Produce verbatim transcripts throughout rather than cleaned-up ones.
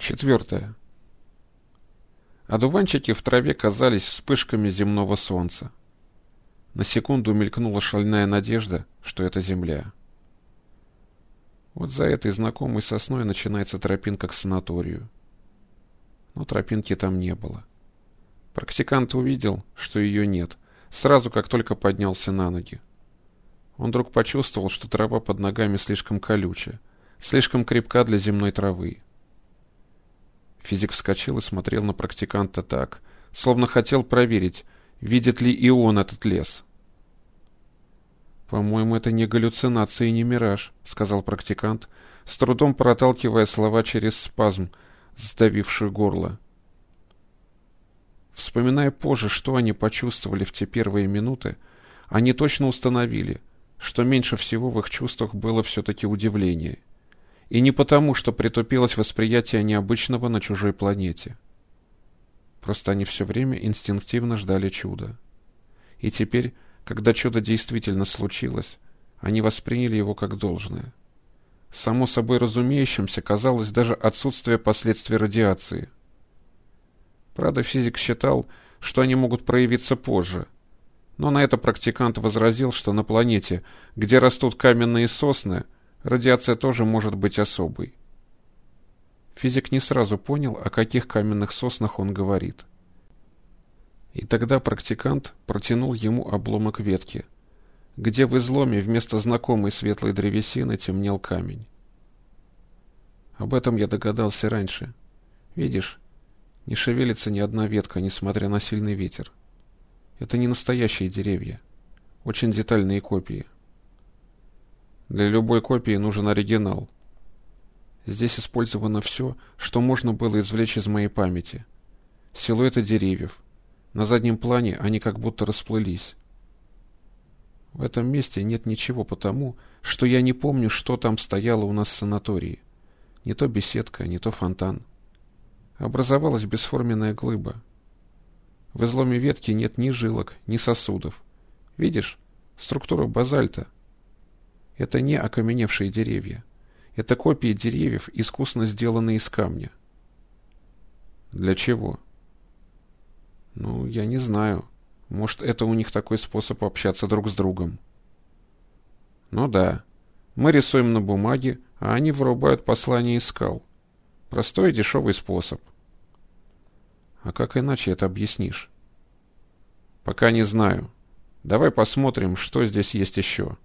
Четвертое. Одуванчики в траве казались вспышками земного солнца. На секунду мелькнула шальная надежда, что это земля. Вот за этой знакомой сосной начинается тропинка к санаторию. Но тропинки там не было. Практикант увидел, что ее нет, сразу как только поднялся на ноги. Он вдруг почувствовал, что трава под ногами слишком колючая, слишком крепка для земной травы. Физик вскочил и смотрел на практиканта так, словно хотел проверить, видит ли и он этот лес. «По-моему, это не галлюцинация и не мираж», — сказал практикант, с трудом проталкивая слова через спазм, сдавивший горло. Вспоминая позже, что они почувствовали в те первые минуты, они точно установили, что меньше всего в их чувствах было все-таки удивление. И не потому, что притупилось восприятие необычного на чужой планете. Просто они все время инстинктивно ждали чуда. И теперь, когда чудо действительно случилось, они восприняли его как должное. Само собой разумеющимся казалось даже отсутствие последствий радиации. Правда, физик считал, что они могут проявиться позже, но на это практикант возразил, что на планете, где растут каменные сосны, радиация тоже может быть особой. Физик не сразу понял, о каких каменных соснах он говорит. И тогда практикант протянул ему обломок ветки, где в изломе вместо знакомой светлой древесины темнел камень. Об этом я догадался раньше. Видишь, не шевелится ни одна ветка, несмотря на сильный ветер. Это не настоящие деревья, очень детальные копии. Для любой копии нужен оригинал. Здесь использовано все, что можно было извлечь из моей памяти. Силуэты деревьев. На заднем плане они как будто расплылись. В этом месте нет ничего потому, что я не помню, что там стояло у нас в санатории. Не то беседка, не то фонтан. Образовалась бесформенная глыба. В изломе ветки нет ни жилок, ни сосудов. Видишь? Структура базальта. Это не окаменевшие деревья. Это копии деревьев, искусно сделанные из камня. Для чего? Ну, я не знаю. Может, это у них такой способ общаться друг с другом. Ну да. Мы рисуем на бумаге, а они вырубают послания из скал. Простой и дешевый способ. А как иначе это объяснишь? Пока не знаю. Давай посмотрим, что здесь есть еще.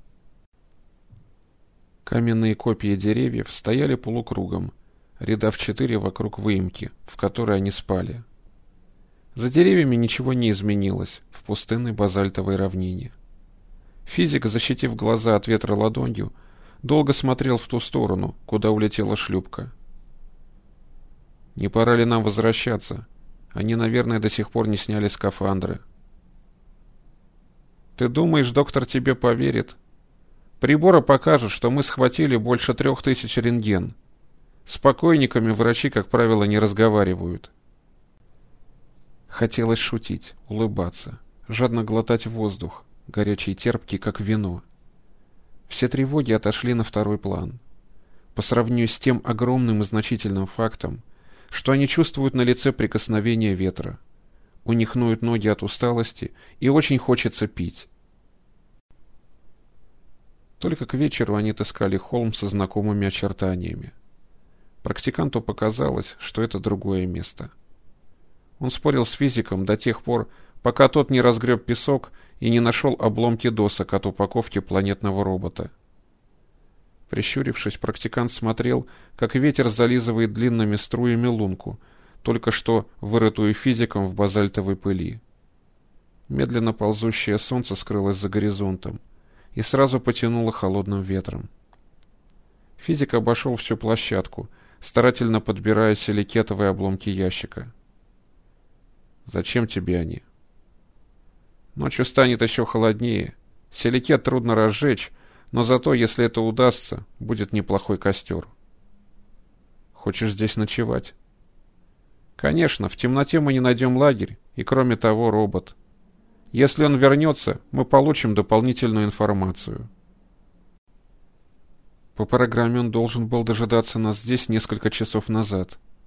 Каменные копии деревьев стояли полукругом, ряда в четыре вокруг выемки, в которой они спали. За деревьями ничего не изменилось в пустынной базальтовой равнине. Физик, защитив глаза от ветра ладонью, долго смотрел в ту сторону, куда улетела шлюпка. Не пора ли нам возвращаться? Они, наверное, до сих пор не сняли скафандры. Ты думаешь, доктор тебе поверит? Приборы покажут, что мы схватили больше трех тысяч рентген. С покойниками врачи, как правило, не разговаривают. Хотелось шутить, улыбаться, жадно глотать воздух, горячий и терпкий, как вино. Все тревоги отошли на второй план. По сравнению с тем огромным и значительным фактом, что они чувствуют на лице прикосновение ветра. У них ноют ноги от усталости, и очень хочется пить. Только к вечеру они отыскали холм со знакомыми очертаниями. Практиканту показалось, что это другое место. Он спорил с физиком до тех пор, пока тот не разгреб песок и не нашел обломки досок от упаковки планетного робота. Прищурившись, практикант смотрел, как ветер зализывает длинными струями лунку, только что вырытую физиком в базальтовой пыли. Медленно ползущее солнце скрылось за горизонтом и сразу потянуло холодным ветром. Физик обошел всю площадку, старательно подбирая силикетовые обломки ящика. «Зачем тебе они?» «Ночью станет еще холоднее. Силикет трудно разжечь, но зато, если это удастся, будет неплохой костер». «Хочешь здесь ночевать?» «Конечно, в темноте мы не найдем лагерь, и кроме того робот. Если он вернется, мы получим дополнительную информацию». По программе он должен был дожидаться нас здесь несколько часов назад,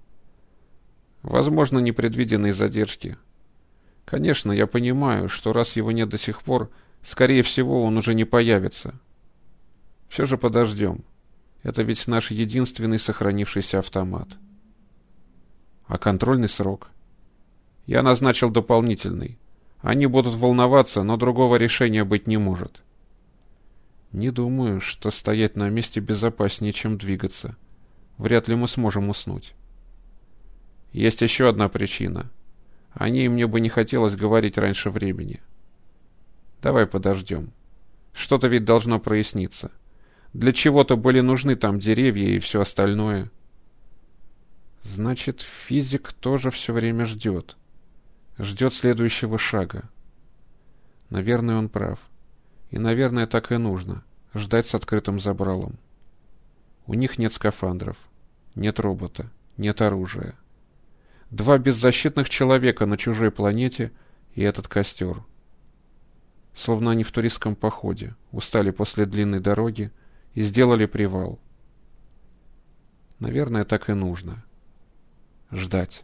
Возможно, непредвиденные задержки. Конечно, я понимаю, что раз его нет до сих пор, скорее всего, он уже не появится. Все же подождем. Это ведь наш единственный сохранившийся автомат. А контрольный срок? Я назначил дополнительный. Они будут волноваться, но другого решения быть не может. Не думаю, что стоять на месте безопаснее, чем двигаться. Вряд ли мы сможем уснуть. Есть еще одна причина. О ней мне бы не хотелось говорить раньше времени. Давай подождем. Что-то ведь должно проясниться. Для чего-то были нужны там деревья и все остальное. Значит, физик тоже все время ждет. Ждет следующего шага. Наверное, он прав. И, наверное, так и нужно. Ждать с открытым забралом. У них нет скафандров. Нет робота. Нет оружия. Два беззащитных человека на чужой планете и этот костер. Словно они в туристском походе, устали после длинной дороги и сделали привал. Наверное, так и нужно. Ждать.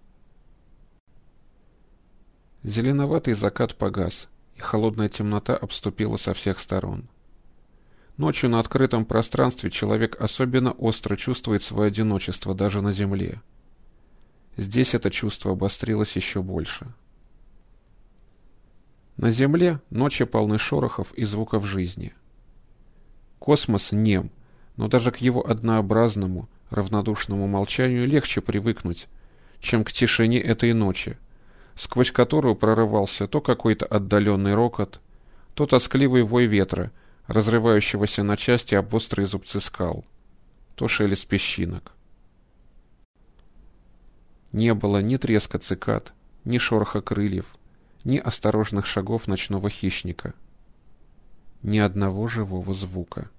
Зеленоватый закат погас, и холодная темнота обступила со всех сторон. Ночью на открытом пространстве человек особенно остро чувствует свое одиночество даже на земле. Здесь это чувство обострилось еще больше. На земле ночи полны шорохов и звуков жизни. Космос нем, но даже к его однообразному, равнодушному молчанию легче привыкнуть, чем к тишине этой ночи, сквозь которую прорывался то какой-то отдаленный рокот, то тоскливый вой ветра, разрывающегося на части об острые зубцы скал, то шелест песчинок. Не было ни треска цикад, ни шороха крыльев, ни осторожных шагов ночного хищника. Ни одного живого звука.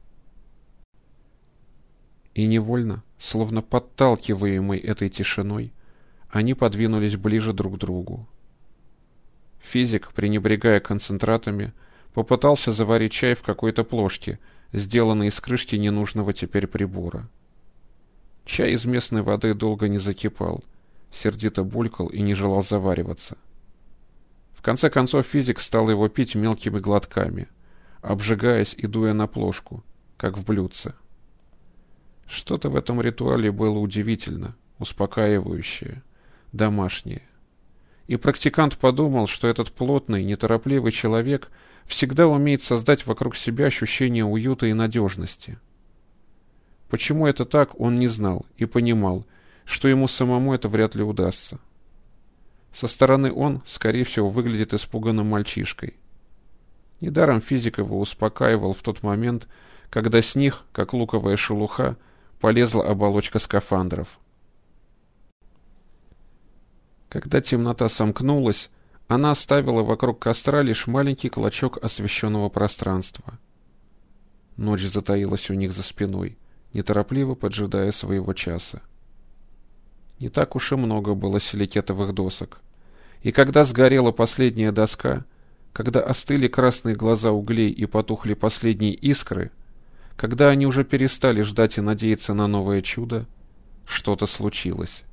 И невольно, словно подталкиваемый этой тишиной, они подвинулись ближе друг к другу. Физик, пренебрегая концентратами, попытался заварить чай в какой-то плошке, сделанной из крышки ненужного теперь прибора. Чай из местной воды долго не закипал, сердито булькал и не желал завариваться. В конце концов физик стал его пить мелкими глотками, обжигаясь и дуя на плошку, как в блюдце. Что-то в этом ритуале было удивительно, успокаивающее, домашнее. И практикант подумал, что этот плотный, неторопливый человек всегда умеет создать вокруг себя ощущение уюта и надежности. Почему это так, он не знал и понимал, что ему самому это вряд ли удастся. Со стороны он, скорее всего, выглядит испуганным мальчишкой. Недаром физик его успокаивал в тот момент, когда с них, как луковая шелуха, полезла оболочка скафандров. Когда темнота сомкнулась, она оставила вокруг костра лишь маленький клочок освещенного пространства. Ночь затаилась у них за спиной, неторопливо поджидая своего часа. Не так уж и много было силикетовых досок. И когда сгорела последняя доска, когда остыли красные глаза углей и потухли последние искры, когда они уже перестали ждать и надеяться на новое чудо, что-то случилось.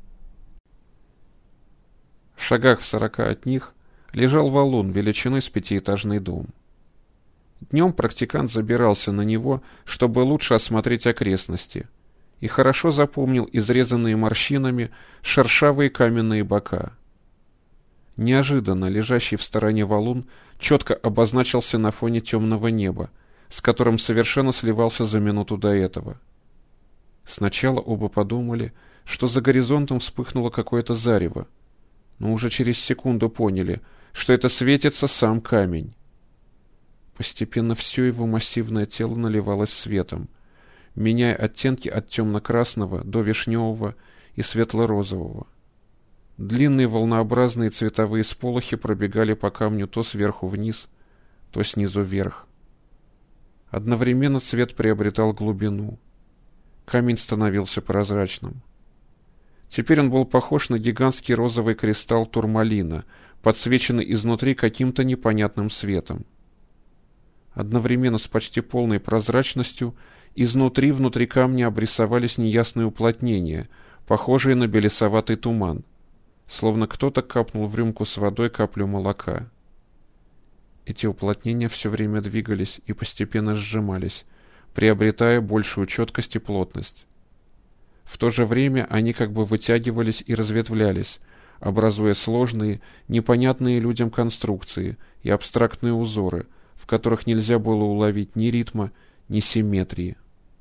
В шагах в сорока от них лежал валун величиной с пятиэтажный дом. Днем практикант забирался на него, чтобы лучше осмотреть окрестности, и хорошо запомнил изрезанные морщинами шершавые каменные бока. Неожиданно лежащий в стороне валун четко обозначился на фоне темного неба, с которым совершенно сливался за минуту до этого. Сначала оба подумали, что за горизонтом вспыхнуло какое-то зарево, но уже через секунду поняли, что это светится сам камень. Постепенно все его массивное тело наливалось светом, меняя оттенки от темно-красного до вишневого и светло-розового. Длинные волнообразные цветовые сполохи пробегали по камню то сверху вниз, то снизу вверх. Одновременно цвет приобретал глубину. Камень становился прозрачным. Теперь он был похож на гигантский розовый кристалл турмалина, подсвеченный изнутри каким-то непонятным светом. Одновременно с почти полной прозрачностью изнутри внутри камня обрисовались неясные уплотнения, похожие на белесоватый туман, словно кто-то капнул в рюмку с водой каплю молока. Эти уплотнения все время двигались и постепенно сжимались, приобретая большую четкость и плотность. В то же время они как бы вытягивались и разветвлялись, образуя сложные, непонятные людям конструкции и абстрактные узоры, в которых нельзя было уловить ни ритма, ни симметрии.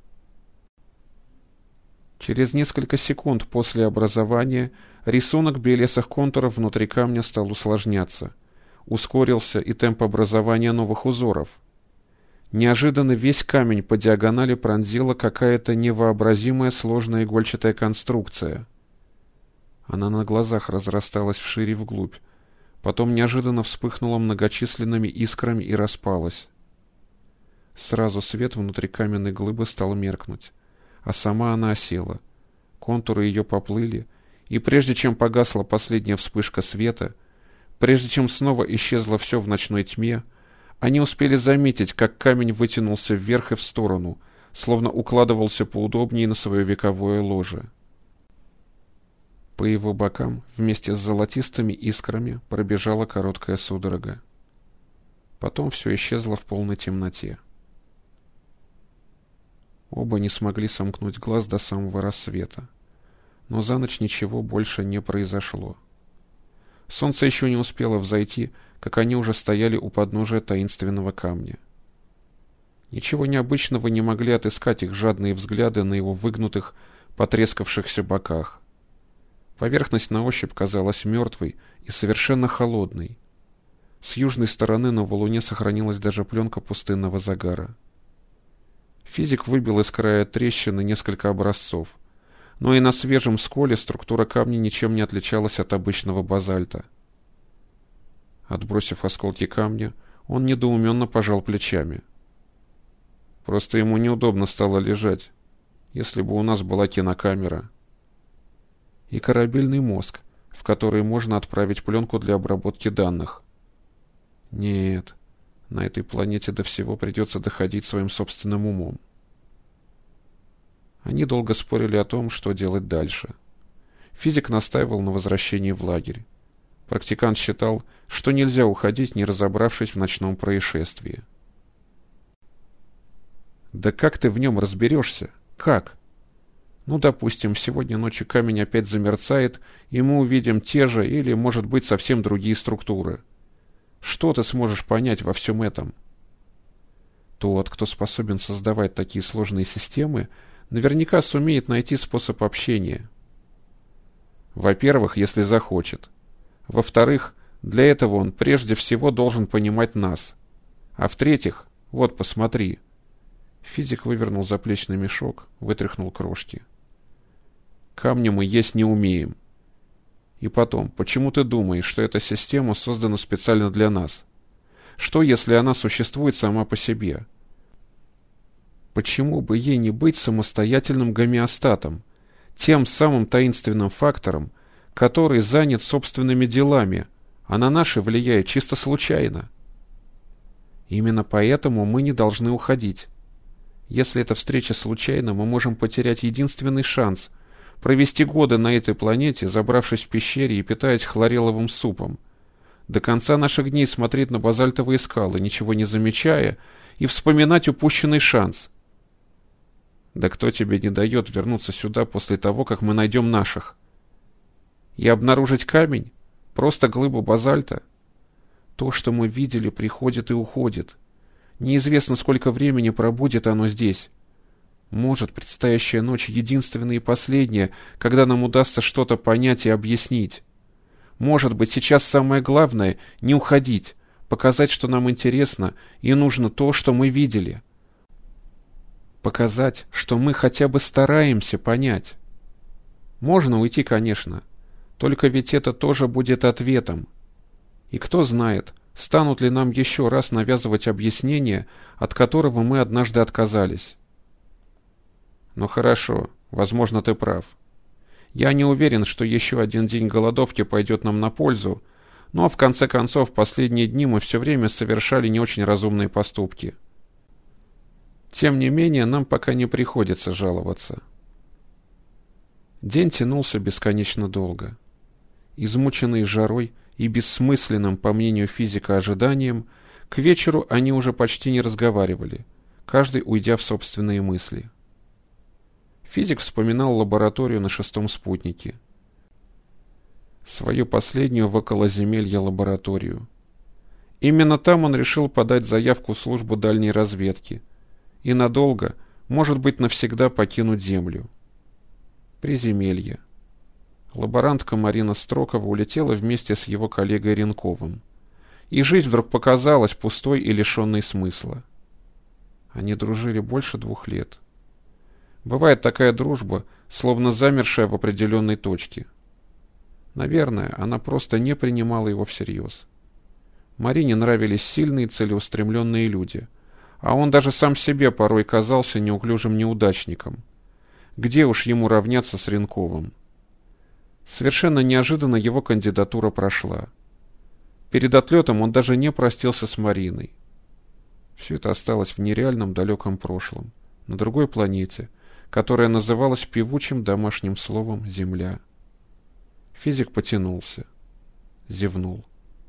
Через несколько секунд после образования рисунок белесых контуров внутри камня стал усложняться. Ускорился и темп образования новых узоров. Неожиданно весь камень по диагонали пронзила какая-то невообразимая сложная игольчатая конструкция. Она на глазах разрасталась вширь и вглубь, потом неожиданно вспыхнула многочисленными искрами и распалась. Сразу свет внутри каменной глыбы стал меркнуть, а сама она осела. Контуры ее поплыли, и прежде чем погасла последняя вспышка света, прежде чем снова исчезло все в ночной тьме, они успели заметить, как камень вытянулся вверх и в сторону, словно укладывался поудобнее на свое вековое ложе. По его бокам вместе с золотистыми искрами пробежала короткая судорога. Потом все исчезло в полной темноте. Оба не смогли сомкнуть глаз до самого рассвета, но за ночь ничего больше не произошло. Солнце еще не успело взойти, как они уже стояли у подножия таинственного камня. Ничего необычного не могли отыскать их жадные взгляды на его выгнутых, потрескавшихся боках. Поверхность на ощупь казалась мертвой и совершенно холодной. С южной стороны на валуне сохранилась даже пленка пустынного загара. Физик выбил из края трещины несколько образцов, но и на свежем сколе структура камня ничем не отличалась от обычного базальта. Отбросив осколки камня, он недоуменно пожал плечами. Просто ему неудобно стало лежать, если бы у нас была кинокамера. И корабельный мозг, в который можно отправить пленку для обработки данных. Нет, на этой планете до всего придется доходить своим собственным умом. Они долго спорили о том, что делать дальше. Физик настаивал на возвращении в лагерь. Практикант считал, что нельзя уходить, не разобравшись в ночном происшествии. «Да как ты в нем разберешься? Как? Ну, допустим, сегодня ночью камень опять замерцает, и мы увидим те же или, может быть, совсем другие структуры. Что ты сможешь понять во всем этом? Тот, кто способен создавать такие сложные системы, наверняка сумеет найти способ общения. Во-первых, если захочет. Во-вторых, для этого он прежде всего должен понимать нас. А в-третьих, вот посмотри». Физик вывернул заплечный мешок, вытряхнул крошки. «Камни мы есть не умеем. И потом, почему ты думаешь, что эта система создана специально для нас? Что, если она существует сама по себе? Почему бы ей не быть самостоятельным гомеостатом, тем самым таинственным фактором, который занят собственными делами, а на наши влияет чисто случайно? Именно поэтому мы не должны уходить. Если эта встреча случайна, мы можем потерять единственный шанс провести годы на этой планете, забравшись в пещере и питаясь хлореловым супом. До конца наших дней смотреть на базальтовые скалы, ничего не замечая, и вспоминать упущенный шанс. Да кто тебе не дает вернуться сюда после того, как мы найдем наших? И обнаружить камень? Просто глыбу базальта? То, что мы видели, приходит и уходит. Неизвестно, сколько времени пробудет оно здесь. Может, предстоящая ночь единственная и последняя, когда нам удастся что-то понять и объяснить. Может быть, сейчас самое главное — не уходить, показать, что нам интересно и нужно то, что мы видели. Показать, что мы хотя бы стараемся понять. Можно уйти, конечно, только ведь это тоже будет ответом. И кто знает, станут ли нам еще раз навязывать объяснение, от которого мы однажды отказались. Ну хорошо, возможно, ты прав. Я не уверен, что еще один день голодовки пойдет нам на пользу, но в конце концов последние дни мы все время совершали не очень разумные поступки. Тем не менее, нам пока не приходится жаловаться. День тянулся бесконечно долго. Измученные жарой и бессмысленным, по мнению физика, ожиданием, к вечеру они уже почти не разговаривали, каждый уйдя в собственные мысли. Физик вспоминал лабораторию на шестом спутнике. Свою последнюю в околоземелье лабораторию. Именно там он решил подать заявку в службу дальней разведки и надолго, может быть, навсегда покинуть Землю. Приземелье. Лаборантка Марина Строкова улетела вместе с его коллегой Ренковым. И жизнь вдруг показалась пустой и лишенной смысла. Они дружили больше двух лет. Бывает такая дружба, словно замершая в определенной точке. Наверное, она просто не принимала его всерьез. Марине нравились сильные, целеустремленные люди, а он даже сам себе порой казался неуклюжим неудачником. Где уж ему равняться с Ренковым? Совершенно неожиданно его кандидатура прошла. Перед отлетом он даже не простился с Мариной. Все это осталось в нереальном далеком прошлом, на другой планете, которая называлась певучим домашним словом «Земля». Физик потянулся, зевнул.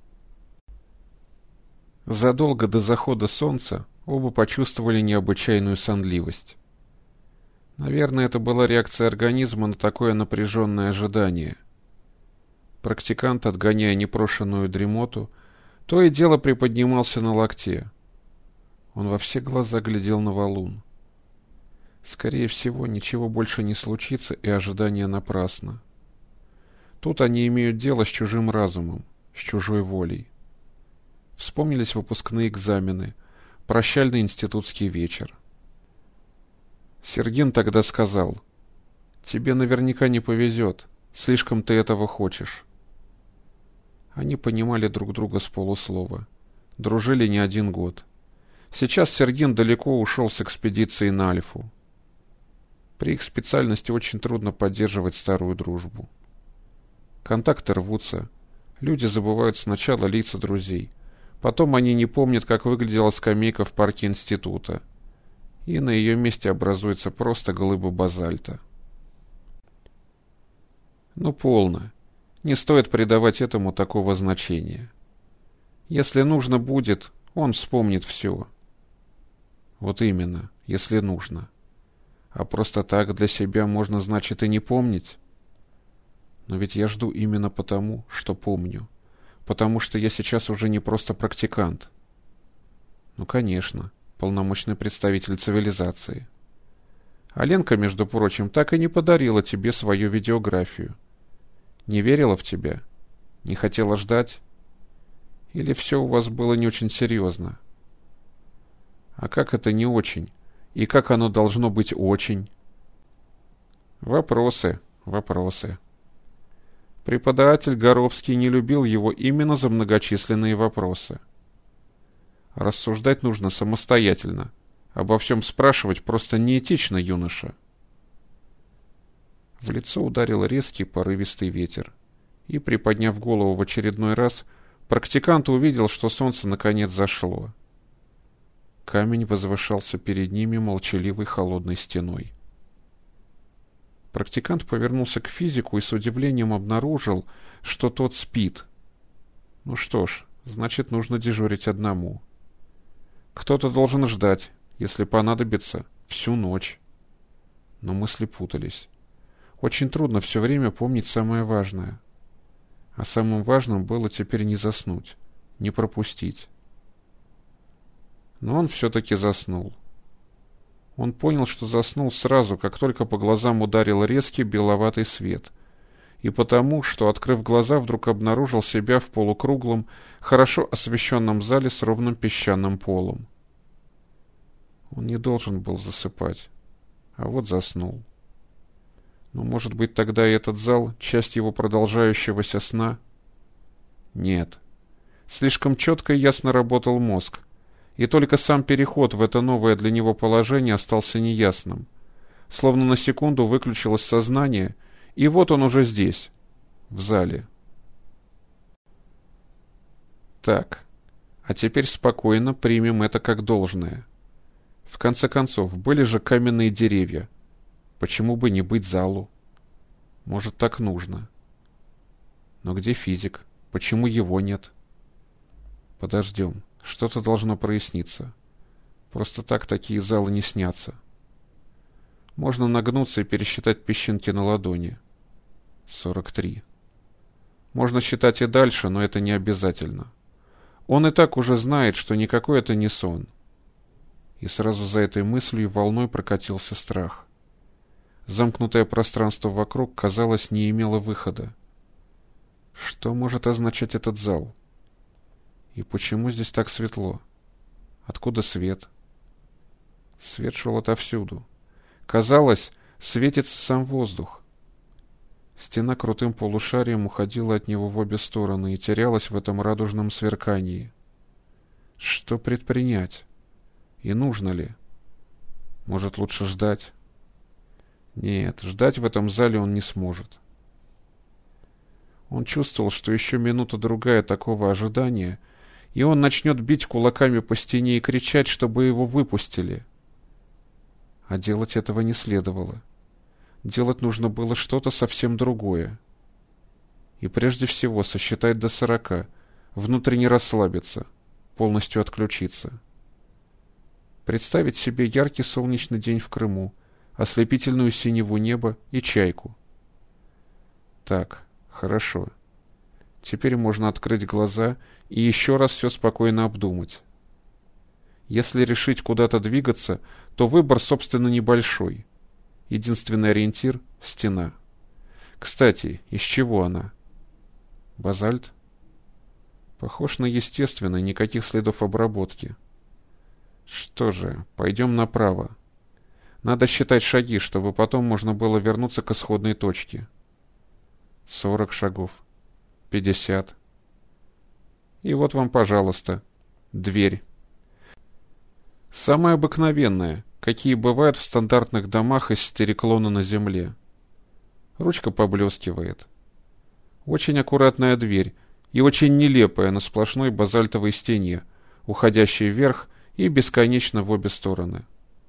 Задолго до захода солнца оба почувствовали необычайную сонливость. Наверное, это была реакция организма на такое напряженное ожидание. Практикант, отгоняя непрошенную дремоту, то и дело приподнимался на локте. Он во все глаза глядел на валун. Скорее всего, ничего больше не случится, и ожидание напрасно. Тут они имеют дело с чужим разумом, с чужой волей. Вспомнились выпускные экзамены, прощальный институтский вечер. Сергин тогда сказал: «Тебе наверняка не повезет, слишком ты этого хочешь». Они понимали друг друга с полуслова, дружили не один год. Сейчас Сергин далеко ушел с экспедицией на Альфу. При их специальности очень трудно поддерживать старую дружбу. Контакты рвутся, люди забывают сначала лица друзей, потом они не помнят, как выглядела скамейка в парке института, и на ее месте образуется просто глыба базальта. Ну, полно. Не стоит придавать этому такого значения. Если нужно будет, он вспомнит все. Вот именно, если нужно. А просто так для себя можно, значит, и не помнить. Но ведь я жду именно потому, что помню. Потому что я сейчас уже не просто практикант. Ну, конечно, полномочный представитель цивилизации. А Ленка, между прочим, так и не подарила тебе свою видеографию. Не верила в тебя? Не хотела ждать? Или все у вас было не очень серьезно? А как это не очень? И как оно должно быть очень? Вопросы, вопросы. Преподаватель Горовский не любил его именно за многочисленные вопросы. Рассуждать нужно самостоятельно. Обо всем спрашивать просто неэтично, юноша. В лицо ударил резкий порывистый ветер. И, приподняв голову в очередной раз, практикант увидел, что солнце наконец зашло. Камень возвышался перед ними молчаливой холодной стеной. Практикант повернулся к физику и с удивлением обнаружил, что тот спит. Ну что ж, значит, нужно дежурить одному. Кто-то должен ждать, если понадобится, всю ночь. Но мысли путались. Очень трудно все время помнить самое важное. А самым важным было теперь не заснуть, не пропустить. Но он все-таки заснул. Он понял, что заснул сразу, как только по глазам ударил резкий беловатый свет, и потому, что, открыв глаза, вдруг обнаружил себя в полукруглом, хорошо освещенном зале с ровным песчаным полом. Он не должен был засыпать, а вот заснул. Но, может быть, тогда и этот зал — часть его продолжающегося сна? Нет. Слишком четко и ясно работал мозг, и только сам переход в это новое для него положение остался неясным. Словно на секунду выключилось сознание, и вот он уже здесь, в зале. Так, а теперь спокойно примем это как должное. В конце концов, были же каменные деревья. Почему бы не быть залу? Может, так нужно. Но где физик? Почему его нет? Подождем. Что-то должно проясниться. Просто так такие залы не снятся. Можно нагнуться и пересчитать песчинки на ладони. Сорок три. Можно считать и дальше, но это не обязательно. Он и так уже знает, что никакой это не сон. И сразу за этой мыслью волной прокатился страх. Замкнутое пространство вокруг, казалось, не имело выхода. Что может означать этот зал? И почему здесь так светло? Откуда свет? Свет шел отовсюду. Казалось, светится сам воздух. Стена крутым полушарием уходила от него в обе стороны и терялась в этом радужном сверкании. Что предпринять? И нужно ли? Может, лучше ждать? Нет, ждать в этом зале он не сможет. Он чувствовал, что еще минута-другая такого ожидания, и он начнет бить кулаками по стене и кричать, чтобы его выпустили. А делать этого не следовало. Делать нужно было что-то совсем другое. И прежде всего сосчитать до сорока, внутренне расслабиться, полностью отключиться. Представить себе яркий солнечный день в Крыму, ослепительную синеву неба и чайку. Так, хорошо. Теперь можно открыть глаза и еще раз все спокойно обдумать. Если решить куда-то двигаться, то выбор, собственно, небольшой. Единственный ориентир — стена. Кстати, из чего она? Базальт? Похож на естественный, никаких следов обработки. Что же, пойдем направо. Надо считать шаги, чтобы потом можно было вернуться к исходной точке. Сорок шагов. Пятьдесят. И вот вам, пожалуйста, дверь. Самая обыкновенная, какие бывают в стандартных домах из стереклона на земле. Ручка поблескивает. Очень аккуратная дверь и очень нелепая на сплошной базальтовой стене, уходящей вверх и бесконечно в обе стороны.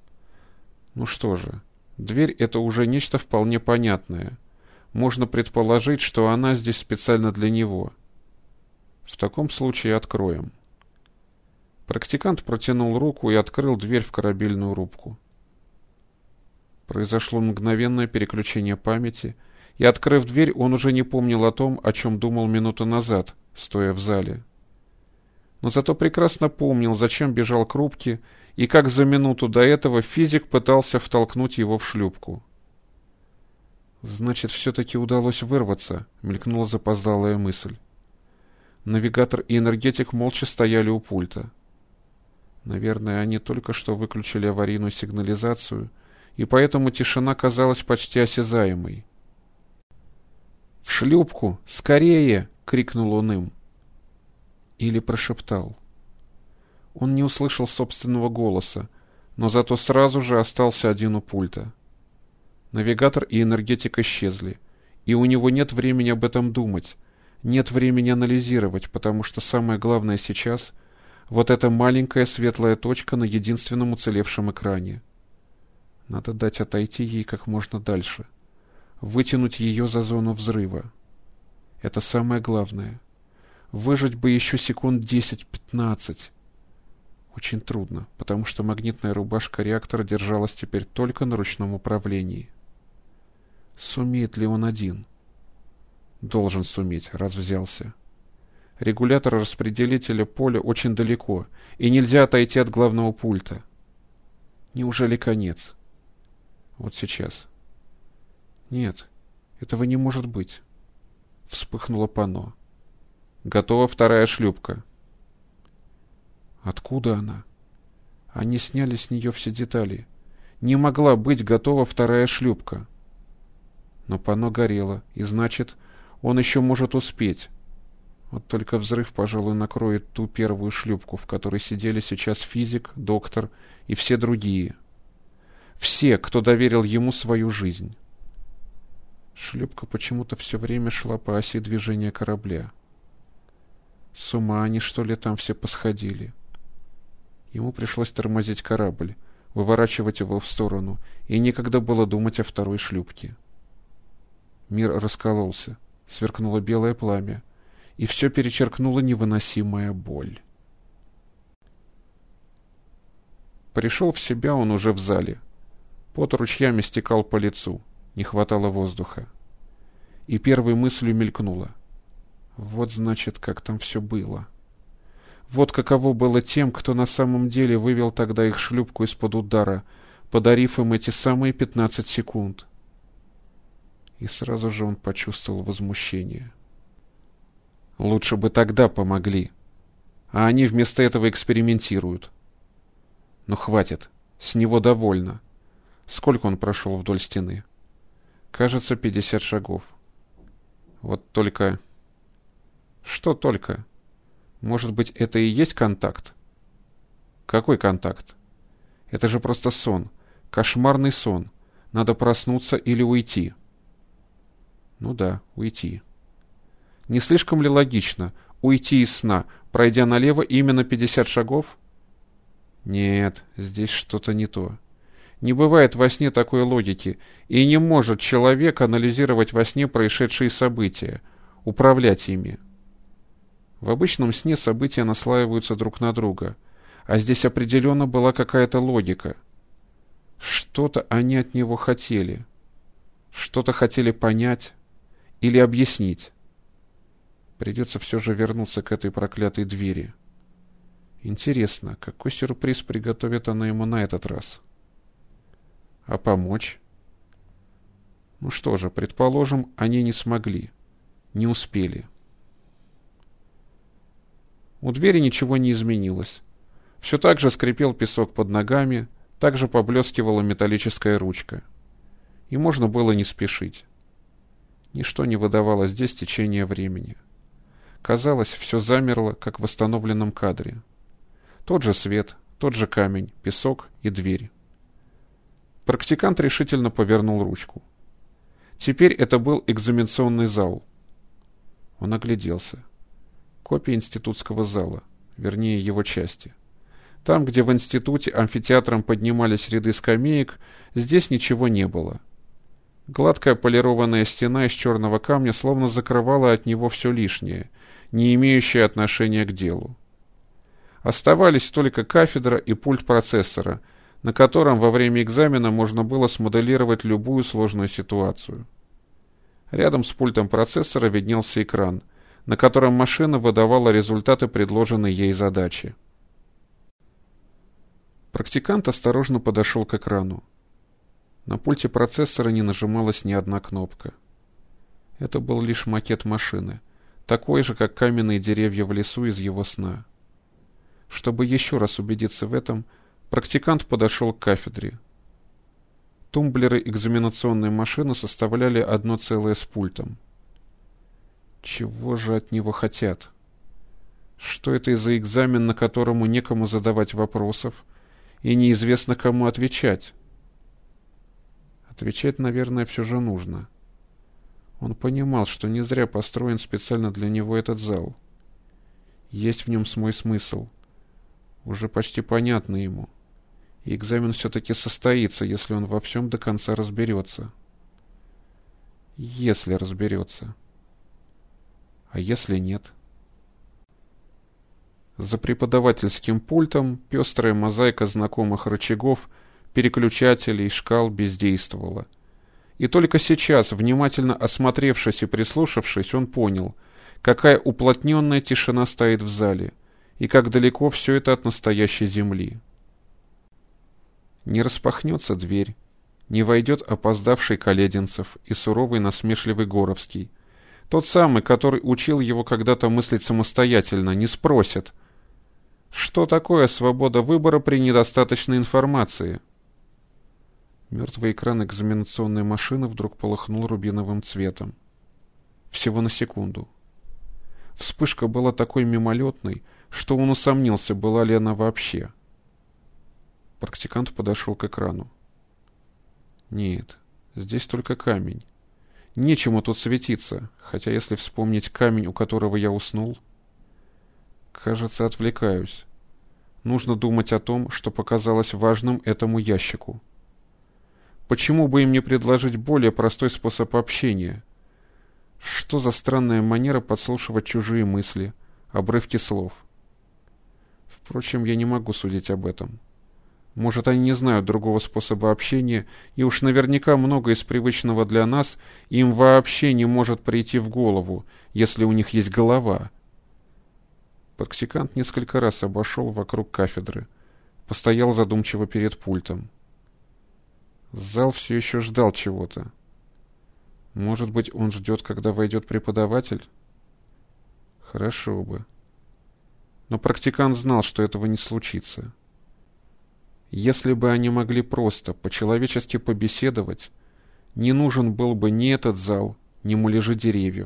Ну что же, дверь — это уже нечто вполне понятное. Можно предположить, что она здесь специально для него. В таком случае откроем. Практикант протянул руку и открыл дверь в корабельную рубку. Произошло мгновенное переключение памяти, и, открыв дверь, он уже не помнил о том, о чем думал минуту назад, стоя в зале. Но зато прекрасно помнил, зачем бежал к рубке, и как за минуту до этого физик пытался втолкнуть его в шлюпку. «Значит, все-таки удалось вырваться», — мелькнула запоздалая мысль. Навигатор и энергетик молча стояли у пульта. Наверное, они только что выключили аварийную сигнализацию, и поэтому тишина казалась почти осязаемой. «В шлюпку! Скорее!» — крикнул он им. Или прошептал. Он не услышал собственного голоса, но зато сразу же остался один у пульта. Навигатор и энергетик исчезли, и у него нет времени об этом думать, нет времени анализировать, потому что самое главное сейчас — вот эта маленькая светлая точка на единственном уцелевшем экране. Надо дать отойти ей как можно дальше, вытянуть ее за зону взрыва. Это самое главное. Выжить бы еще секунд десять-пятнадцать. Очень трудно, потому что магнитная рубашка реактора держалась теперь только на ручном управлении. Сумеет ли он один? Должен суметь, раз взялся. Регулятор распределителя поля очень далеко, и нельзя отойти от главного пульта. Неужели конец? Вот сейчас. Нет, этого не может быть. Вспыхнуло панно. Готова вторая шлюпка. Откуда она? Они сняли с нее все детали. Не могла быть готова вторая шлюпка. Но панно горело, и значит, он еще может успеть. Вот только взрыв, пожалуй, накроет ту первую шлюпку, в которой сидели сейчас физик, доктор и все другие. Все, кто доверил ему свою жизнь. Шлюпка почему-то все время шла по оси движения корабля. С ума они, что ли, там все посходили? Ему пришлось тормозить корабль, выворачивать его в сторону, и некогда было думать о второй шлюпке. Мир раскололся, сверкнуло белое пламя, и все перечеркнула невыносимая боль. Пришел в себя он уже в зале. Пот ручьями стекал по лицу, не хватало воздуха. И первой мыслью мелькнуло: вот значит, как там все было. Вот каково было тем, кто на самом деле вывел тогда их шлюпку из-под удара, подарив им эти самые пятнадцать секунд. И сразу же он почувствовал возмущение. Лучше бы тогда помогли. А они вместо этого экспериментируют. Но хватит, с него довольно. Сколько он прошел вдоль стены? Кажется, пятьдесят шагов. Вот только... Что только? Может быть, это и есть контакт? Какой контакт? Это же просто сон. Кошмарный сон. Надо проснуться или уйти. Ну да, уйти. Не слишком ли логично уйти из сна, пройдя налево именно пятьдесят шагов? Нет, здесь что-то не то. Не бывает во сне такой логики, и не может человек анализировать во сне происшедшие события, управлять ими. В обычном сне события наслаиваются друг на друга, а здесь определенно была какая-то логика. Что-то они от него хотели. Что-то хотели понять или объяснить. Придется все же вернуться к этой проклятой двери. Интересно, какой сюрприз приготовит она ему на этот раз? А помочь? Ну что же, предположим, они не смогли, не успели. У двери ничего не изменилось. Все так же скрипел песок под ногами, так же поблескивала металлическая ручка. И можно было не спешить. Ничто не выдавало здесь течения времени. Казалось, все замерло, как в восстановленном кадре. Тот же свет, тот же камень, песок и дверь. Практикант решительно повернул ручку. Теперь это был экзаменационный зал. Он огляделся. Копия институтского зала, вернее его части. Там, где в институте амфитеатром поднимались ряды скамеек, здесь ничего не было. Гладкая полированная стена из черного камня словно закрывала от него все лишнее, не имеющее отношения к делу. Оставались только кафедра и пульт процессора, на котором во время экзамена можно было смоделировать любую сложную ситуацию. Рядом с пультом процессора виднелся экран, на котором машина выдавала результаты предложенной ей задачи. Практикант осторожно подошел к экрану. На пульте процессора не нажималась ни одна кнопка. Это был лишь макет машины, такой же, как каменные деревья в лесу из его сна. Чтобы еще раз убедиться в этом, практикант подошел к кафедре. Тумблеры экзаменационной машины составляли одно целое с пультом. Чего же от него хотят? Что это за экзамен, на которому некому задавать вопросов, и неизвестно, кому отвечать? Отвечать, наверное, все же нужно. Он понимал, что не зря построен специально для него этот зал. Есть в нем свой смысл. Уже почти понятно ему. И экзамен все-таки состоится, если он во всем до конца разберется. Если разберется. А если нет? За преподавательским пультом пестрая мозаика знакомых рычагов, переключателей, шкал бездействовала. И только сейчас, внимательно осмотревшись и прислушавшись, он понял, какая уплотненная тишина стоит в зале, и как далеко все это от настоящей земли. Не распахнется дверь, не войдет опоздавший Коледенцев и суровый насмешливый Горовский. Тот самый, который учил его когда-то мыслить самостоятельно, не спросит, что такое свобода выбора при недостаточной информации. Мертвый экран экзаменационной машины вдруг полыхнул рубиновым цветом. Всего на секунду. Вспышка была такой мимолетной, что он усомнился, была ли она вообще. Практикант подошел к экрану. Нет, здесь только камень. Нечему тут светиться, хотя если вспомнить камень, у которого я уснул... Кажется, отвлекаюсь. Нужно думать о том, что показалось важным этому ящику. Почему бы им не предложить более простой способ общения? Что за странная манера подслушивать чужие мысли, обрывки слов? Впрочем, я не могу судить об этом. Может, они не знают другого способа общения, и уж наверняка многое из привычного для нас им вообще не может прийти в голову, если у них есть голова. Практикант несколько раз обошел вокруг кафедры, постоял задумчиво перед пультом. Зал все еще ждал чего-то. Может быть, он ждет, когда войдет преподаватель? Хорошо бы. Но практикант знал, что этого не случится. Если бы они могли просто, по-человечески побеседовать, не нужен был бы ни этот зал, ни муляжи деревьев.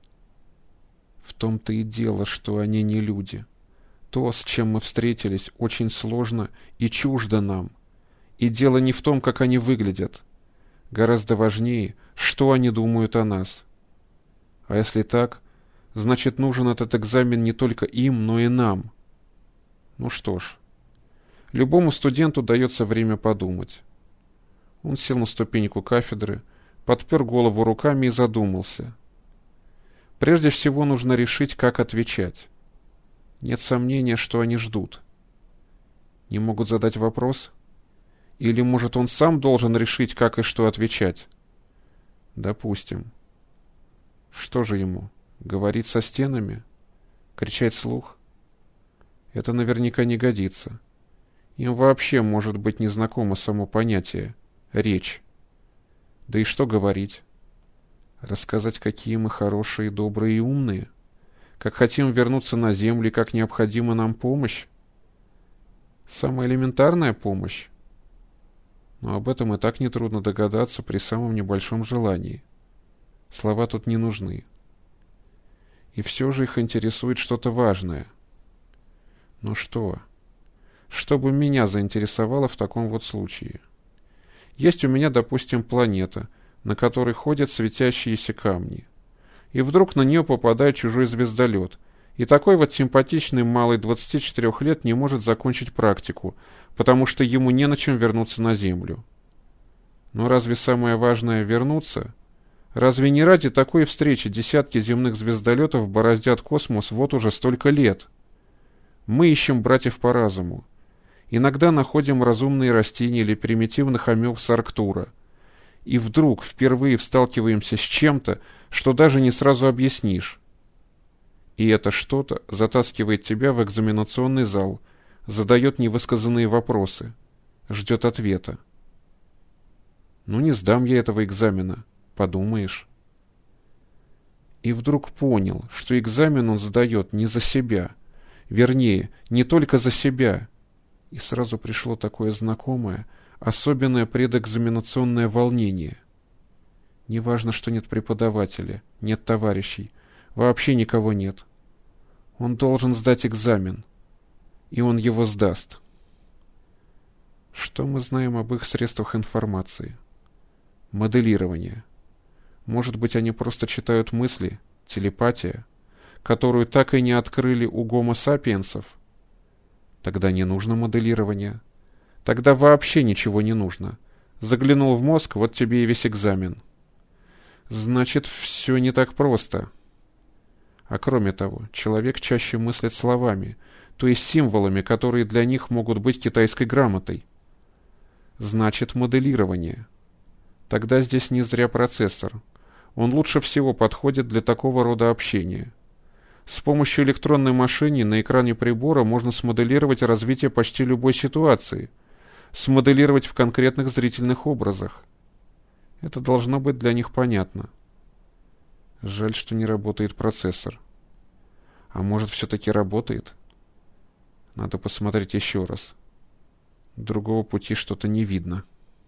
В том-то и дело, что они не люди. То, с чем мы встретились, очень сложно и чуждо нам. И дело не в том, как они выглядят. Гораздо важнее, что они думают о нас. А если так, значит, нужен этот экзамен не только им, но и нам. Ну что ж, любому студенту дается время подумать. Он сел на ступеньку кафедры, подпер голову руками и задумался. Прежде всего нужно решить, как отвечать. Нет сомнения, что они ждут. Не могут задать вопрос? Или, может, он сам должен решить, как и что отвечать? Допустим. Что же ему? Говорить со стенами? Кричать вслух? Это наверняка не годится. Им вообще может быть незнакомо само понятие «речь». Да и что говорить? Рассказать, какие мы хорошие, добрые и умные? Как хотим вернуться на землю, как необходима нам помощь? Самая элементарная помощь? Но об этом и так нетрудно догадаться при самом небольшом желании. Слова тут не нужны. И все же их интересует что-то важное. Ну что? Что бы меня заинтересовало в таком вот случае? Есть у меня, допустим, планета, на которой ходят светящиеся камни. И вдруг на нее попадает чужой звездолет. И такой вот симпатичный малый двадцати четырёх лет не может закончить практику, потому что ему не на чем вернуться на Землю. Но разве самое важное — вернуться? Разве не ради такой встречи десятки земных звездолетов бороздят космос вот уже столько лет? Мы ищем братьев по разуму. Иногда находим разумные растения или примитивных амеб с Арктура. И вдруг впервые сталкиваемся с чем-то, что даже не сразу объяснишь. И это что-то затаскивает тебя в экзаменационный зал, задает невысказанные вопросы, ждет ответа. Ну не сдам я этого экзамена, подумаешь. И вдруг понял, что экзамен он сдает не за себя, вернее, не только за себя. И сразу пришло такое знакомое, особенное предэкзаменационное волнение. Неважно, что нет преподавателя, нет товарищей, вообще никого нет. Он должен сдать экзамен, и он его сдаст. Что мы знаем об их средствах информации? Моделирование. Может быть, они просто читают мысли, телепатия, которую так и не открыли у гомо-сапиенсов? Тогда не нужно моделирование. Тогда вообще ничего не нужно. Заглянул в мозг, вот тебе и весь экзамен. Значит, все не так просто. А кроме того, человек чаще мыслит словами, то есть символами, которые для них могут быть китайской грамотой. Значит, моделирование. Тогда здесь не зря процессор. Он лучше всего подходит для такого рода общения. С помощью электронной машины на экране прибора можно смоделировать развитие почти любой ситуации, смоделировать в конкретных зрительных образах. Это должно быть для них понятно. Жаль, что не работает процессор. А может, все-таки работает? Надо посмотреть еще раз. Другого пути что-то не видно.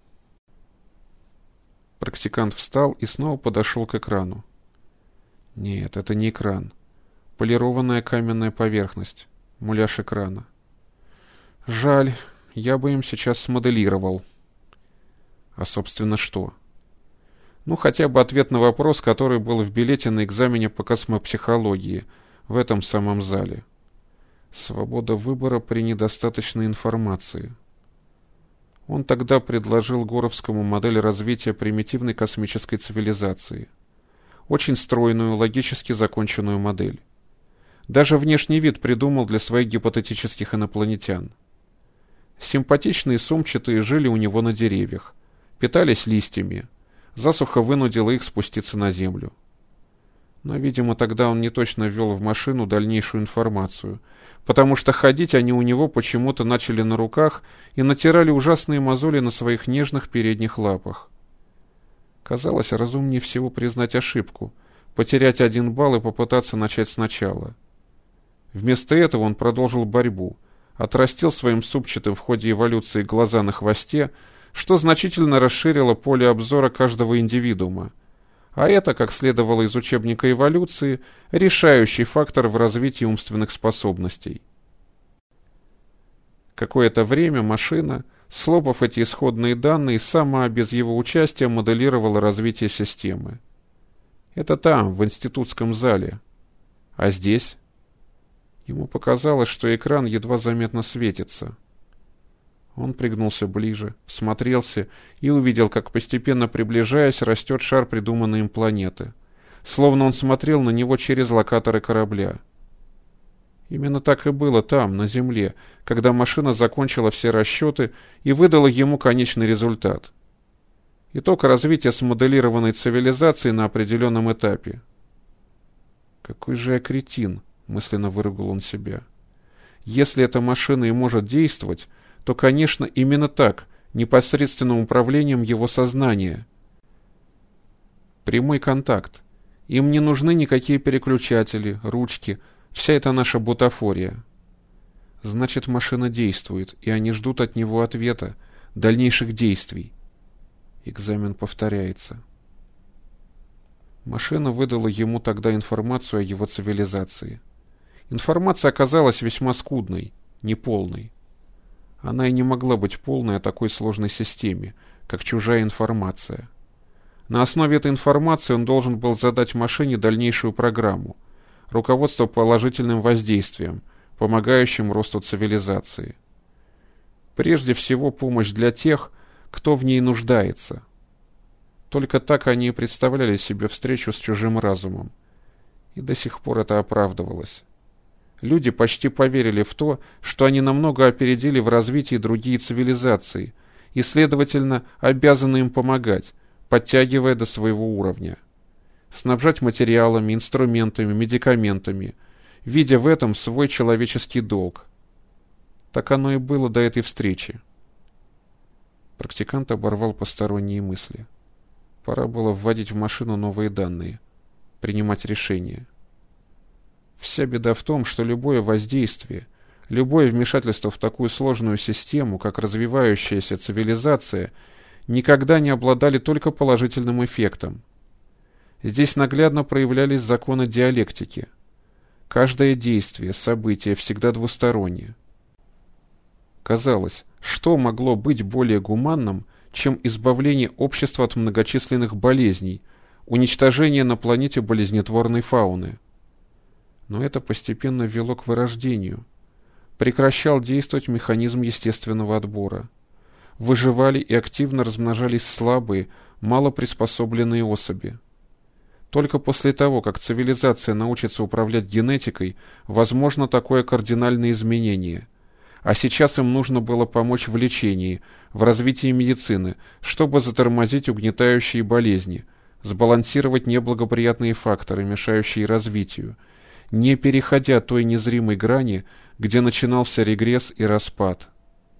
Практикант встал и снова подошел к экрану. Нет, это не экран. Полированная каменная поверхность. Муляж экрана. Жаль, я бы им сейчас смоделировал. А собственно что? Ну, хотя бы ответ на вопрос, который был в билете на экзамене по космопсихологии в этом самом зале. Свобода выбора при недостаточной информации. Он тогда предложил Горовскому модель развития примитивной космической цивилизации. очень стройную, логически законченную модель. Даже внешний вид придумал для своих гипотетических инопланетян. Симпатичные сумчатые жили у него на деревьях, питались листьями, засуха вынудила их спуститься на землю. Но, видимо, тогда он не точно ввел в машину дальнейшую информацию, потому что ходить они у него почему-то начали на руках и натирали ужасные мозоли на своих нежных передних лапах. Казалось, разумнее всего признать ошибку, потерять один балл и попытаться начать сначала. Вместо этого он продолжил борьбу, отрастил своим супчатым в ходе эволюции глаза на хвосте, что значительно расширило поле обзора каждого индивидуума. А это, как следовало из учебника эволюции, решающий фактор в развитии умственных способностей. Какое-то время машина, слопав эти исходные данные, сама без его участия моделировала развитие системы. Это там, в институтском зале. А здесь? Ему показалось, что экран едва заметно светится. Он пригнулся ближе, всмотрелся и увидел, как, постепенно приближаясь, растет шар придуманной им планеты. Словно он смотрел на него через локаторы корабля. Именно так и было там, на Земле, когда машина закончила все расчеты и выдала ему конечный результат. Итог развития смоделированной цивилизации на определенном этапе. «Какой же я кретин!» — мысленно выругал он себя. «Если эта машина и может действовать, то, конечно, именно так, непосредственным управлением его сознания. Прямой контакт. Им не нужны никакие переключатели, ручки, вся эта наша бутафория. Значит, машина действует, и они ждут от него ответа, дальнейших действий. Экзамен повторяется. Машина выдала ему тогда информацию о его цивилизации. Информация оказалась весьма скудной, неполной. Она и не могла быть полной о такой сложной системе, как чужая информация. На основе этой информации он должен был задать машине дальнейшую программу, руководство положительным воздействием, помогающим росту цивилизации. Прежде всего, помощь для тех, кто в ней нуждается. Только так они и представляли себе встречу с чужим разумом. И до сих пор это оправдывалось. Люди почти поверили в то, что они намного опередили в развитии другие цивилизации и, следовательно, обязаны им помогать, подтягивая до своего уровня. Снабжать материалами, инструментами, медикаментами, видя в этом свой человеческий долг. Так оно и было до этой встречи. Практикант оборвал посторонние мысли. Пора было вводить в машину новые данные, принимать решения. Вся беда в том, что любое воздействие, любое вмешательство в такую сложную систему, как развивающаяся цивилизация, никогда не обладали только положительным эффектом. Здесь наглядно проявлялись законы диалектики. Каждое действие, событие всегда двустороннее. Казалось, что могло быть более гуманным, чем избавление общества от многочисленных болезней, уничтожение на планете болезнетворной фауны? Но это постепенно вело к вырождению. Прекращал действовать механизм естественного отбора. Выживали и активно размножались слабые, мало приспособленные особи. Только после того, как цивилизация научится управлять генетикой, возможно такое кардинальное изменение. А сейчас им нужно было помочь в лечении, в развитии медицины, чтобы затормозить угнетающие болезни, сбалансировать неблагоприятные факторы, мешающие развитию, не переходя той незримой грани, где начинался регресс и распад.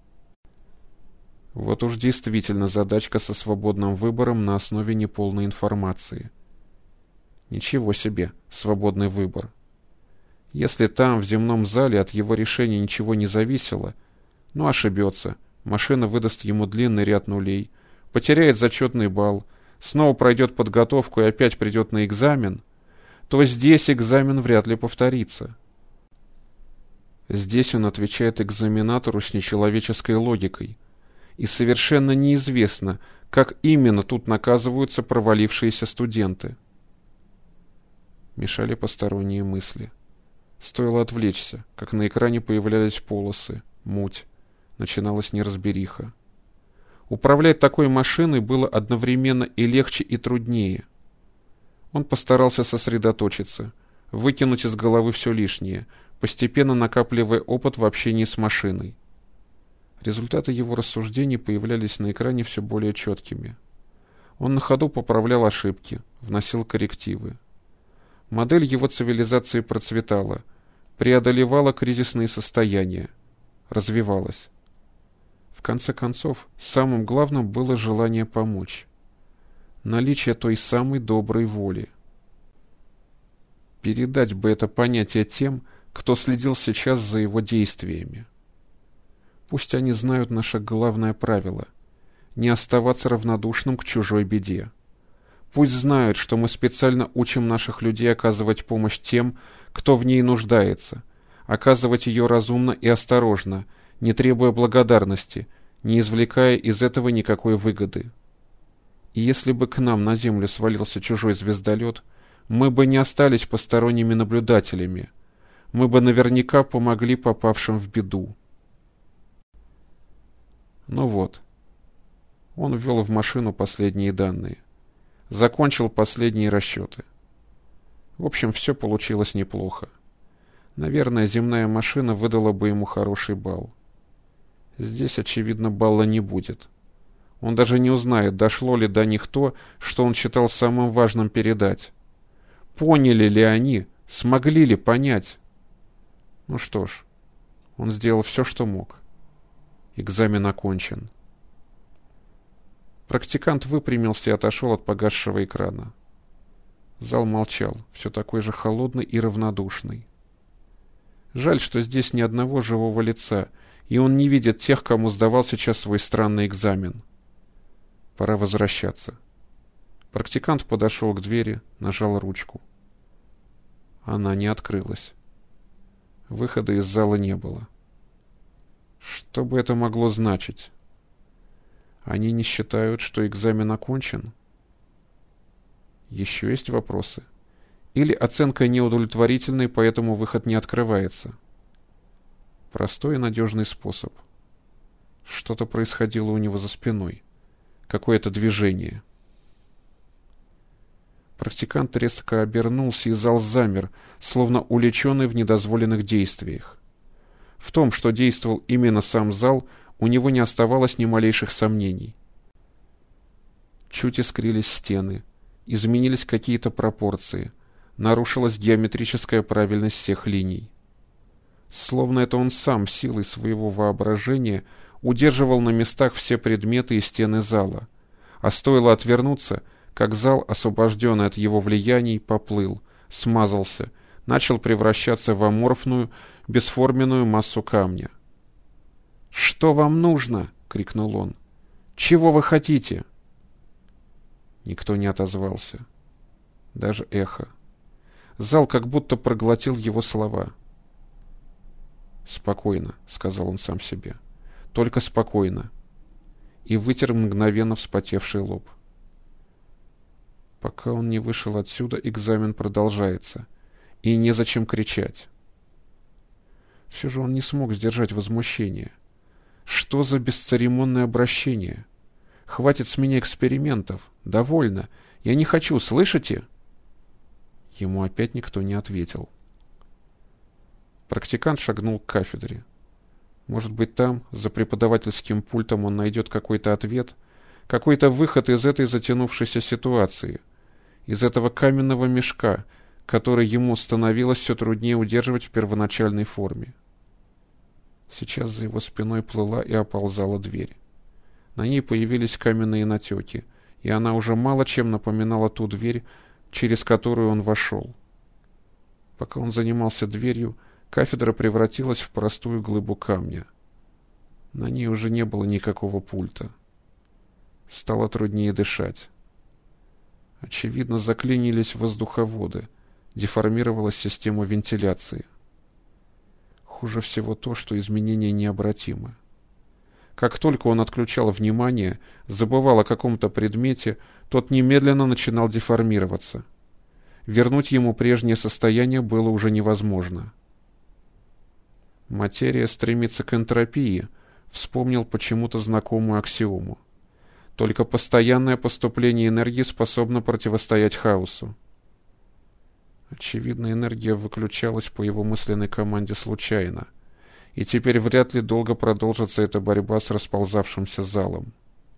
Вот уж действительно задачка со свободным выбором на основе неполной информации. Ничего себе, свободный выбор. Если там, в земном зале, от его решения ничего не зависело, ну ошибется, машина выдаст ему длинный ряд нулей, потеряет зачетный балл, снова пройдет подготовку и опять придет на экзамен, то здесь экзамен вряд ли повторится. Здесь он отвечает экзаменатору с нечеловеческой логикой, и совершенно неизвестно, как именно тут наказываются провалившиеся студенты. Мешали посторонние мысли. Стоило отвлечься, как на экране появлялись полосы, муть, начиналась неразбериха. Управлять такой машиной было одновременно и легче, и труднее. Он постарался сосредоточиться, выкинуть из головы все лишнее, постепенно накапливая опыт в общении с машиной. Результаты его рассуждений появлялись на экране все более четкими. Он на ходу поправлял ошибки, вносил коррективы. Модель его цивилизации процветала, преодолевала кризисные состояния, развивалась. В конце концов, самым главным было желание помочь. Наличие той самой доброй воли. Передать бы это понятие тем, кто следил сейчас за его действиями. Пусть они знают наше главное правило — не оставаться равнодушным к чужой беде. Пусть знают, что мы специально учим наших людей оказывать помощь тем, кто в ней нуждается, оказывать ее разумно и осторожно, не требуя благодарности, не извлекая из этого никакой выгоды. И если бы к нам на землю свалился чужой звездолет, мы бы не остались посторонними наблюдателями, мы бы наверняка помогли попавшим в беду. Ну вот. Он ввел в машину последние данные. Закончил последние расчеты. В общем, все получилось неплохо. Наверное, земная машина выдала бы ему хороший балл. Здесь, очевидно, балла не будет. Он даже не узнает, дошло ли до них то, что он считал самым важным передать. Поняли ли они, смогли ли понять? Ну что ж, он сделал все, что мог. Экзамен окончен. Практикант выпрямился и отошел от погасшего экрана. Зал молчал, все такой же холодный и равнодушный. Жаль, что здесь ни одного живого лица, и он не видит тех, кому сдавал сейчас свой странный экзамен. Пора возвращаться. Практикант подошел к двери, нажал ручку. Она не открылась. Выхода из зала не было. Что бы это могло значить? Они не считают, что экзамен окончен? Еще есть вопросы? Или оценка неудовлетворительной, поэтому выход не открывается? Простой и надежный способ. Что-то происходило у него за спиной. Какое-то движение. Практикант резко обернулся, и зал замер, словно уличенный в недозволенных действиях. В том, что действовал именно сам зал, у него не оставалось ни малейших сомнений. Чуть искрились стены, изменились какие-то пропорции, нарушилась геометрическая правильность всех линий. Словно это он сам силой своего воображения удерживал на местах все предметы и стены зала, а стоило отвернуться, как зал, освобожденный от его влияний, поплыл, смазался, начал превращаться в аморфную, бесформенную массу камня. «Что вам нужно?» — крикнул он. «Чего вы хотите?» Никто не отозвался. Даже эхо. Зал как будто проглотил его слова. «Спокойно», — сказал он сам себе. «Только спокойно». И вытер мгновенно вспотевший лоб. Пока он не вышел отсюда, экзамен продолжается. И незачем кричать. Все же он не смог сдержать возмущение. Что за бесцеремонное обращение? Хватит с меня экспериментов. Довольно. Я не хочу, слышите? Ему опять никто не ответил. Практикант шагнул к кафедре. Может быть, там, за преподавательским пультом, он найдет какой-то ответ, какой-то выход из этой затянувшейся ситуации, из этого каменного мешка, который ему становилось все труднее удерживать в первоначальной форме. Сейчас за его спиной плыла и оползала дверь. На ней появились каменные натеки, и она уже мало чем напоминала ту дверь, через которую он вошел. Пока он занимался дверью, кафедра превратилась в простую глыбу камня. На ней уже не было никакого пульта. Стало труднее дышать. Очевидно, заклинились воздуховоды, деформировалась система вентиляции. Хуже всего то, что изменения необратимы. Как только он отключал внимание, забывал о каком-то предмете, тот немедленно начинал деформироваться. Вернуть ему прежнее состояние было уже невозможно. Материя стремится к энтропии, вспомнил почему-то знакомую аксиому. Только постоянное поступление энергии способно противостоять хаосу. Очевидно, энергия выключалась по его мысленной команде случайно, и теперь вряд ли долго продолжится эта борьба с расползавшимся залом.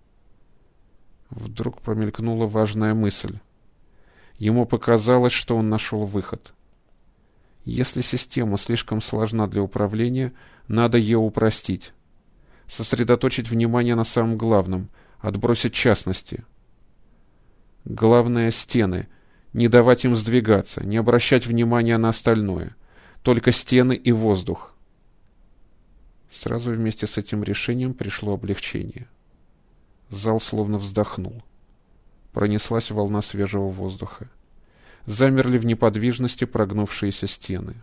Вдруг промелькнула важная мысль. Ему показалось, что он нашел выход. Если система слишком сложна для управления, надо ее упростить. Сосредоточить внимание на самом главном, отбросить частности. Главное — стены. Не давать им сдвигаться, не обращать внимания на остальное. Только стены и воздух. Сразу вместе с этим решением пришло облегчение. Зал словно вздохнул. Пронеслась волна свежего воздуха. Замерли в неподвижности прогнувшиеся стены.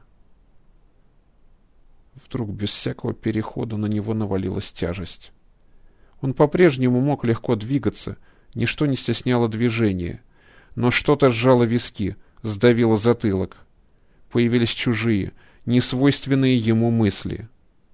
Вдруг без всякого перехода на него навалилась тяжесть. Он по-прежнему мог легко двигаться, ничто не стесняло движения, но что-то сжало виски, сдавило затылок. Появились чужие, несвойственные ему мысли.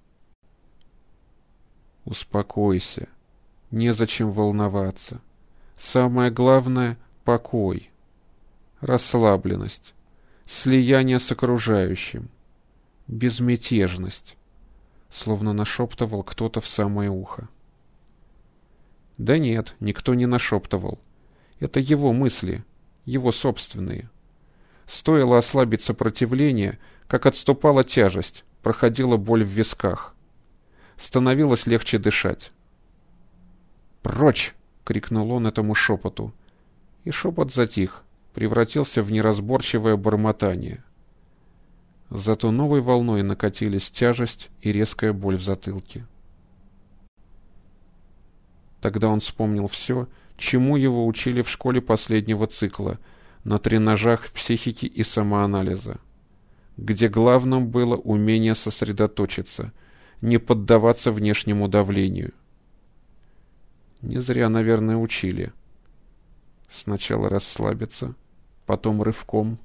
Успокойся. Незачем волноваться. Самое главное — покой, расслабленность, слияние с окружающим, безмятежность, словно нашептывал кто-то в самое ухо. Да нет, никто не нашептывал. Это его мысли, его собственные. Стоило ослабить сопротивление, как отступала тяжесть, проходила боль в висках. Становилось легче дышать. «Прочь!» — крикнул он этому шепоту. И шепот затих, превратился в неразборчивое бормотание. Зато новой волной накатились тяжесть и резкая боль в затылке. Тогда он вспомнил все, чему его учили в школе последнего цикла, на тренажах психики и самоанализа, где главным было умение сосредоточиться, не поддаваться внешнему давлению. Не зря, наверное, учили. Сначала расслабиться, потом рывком.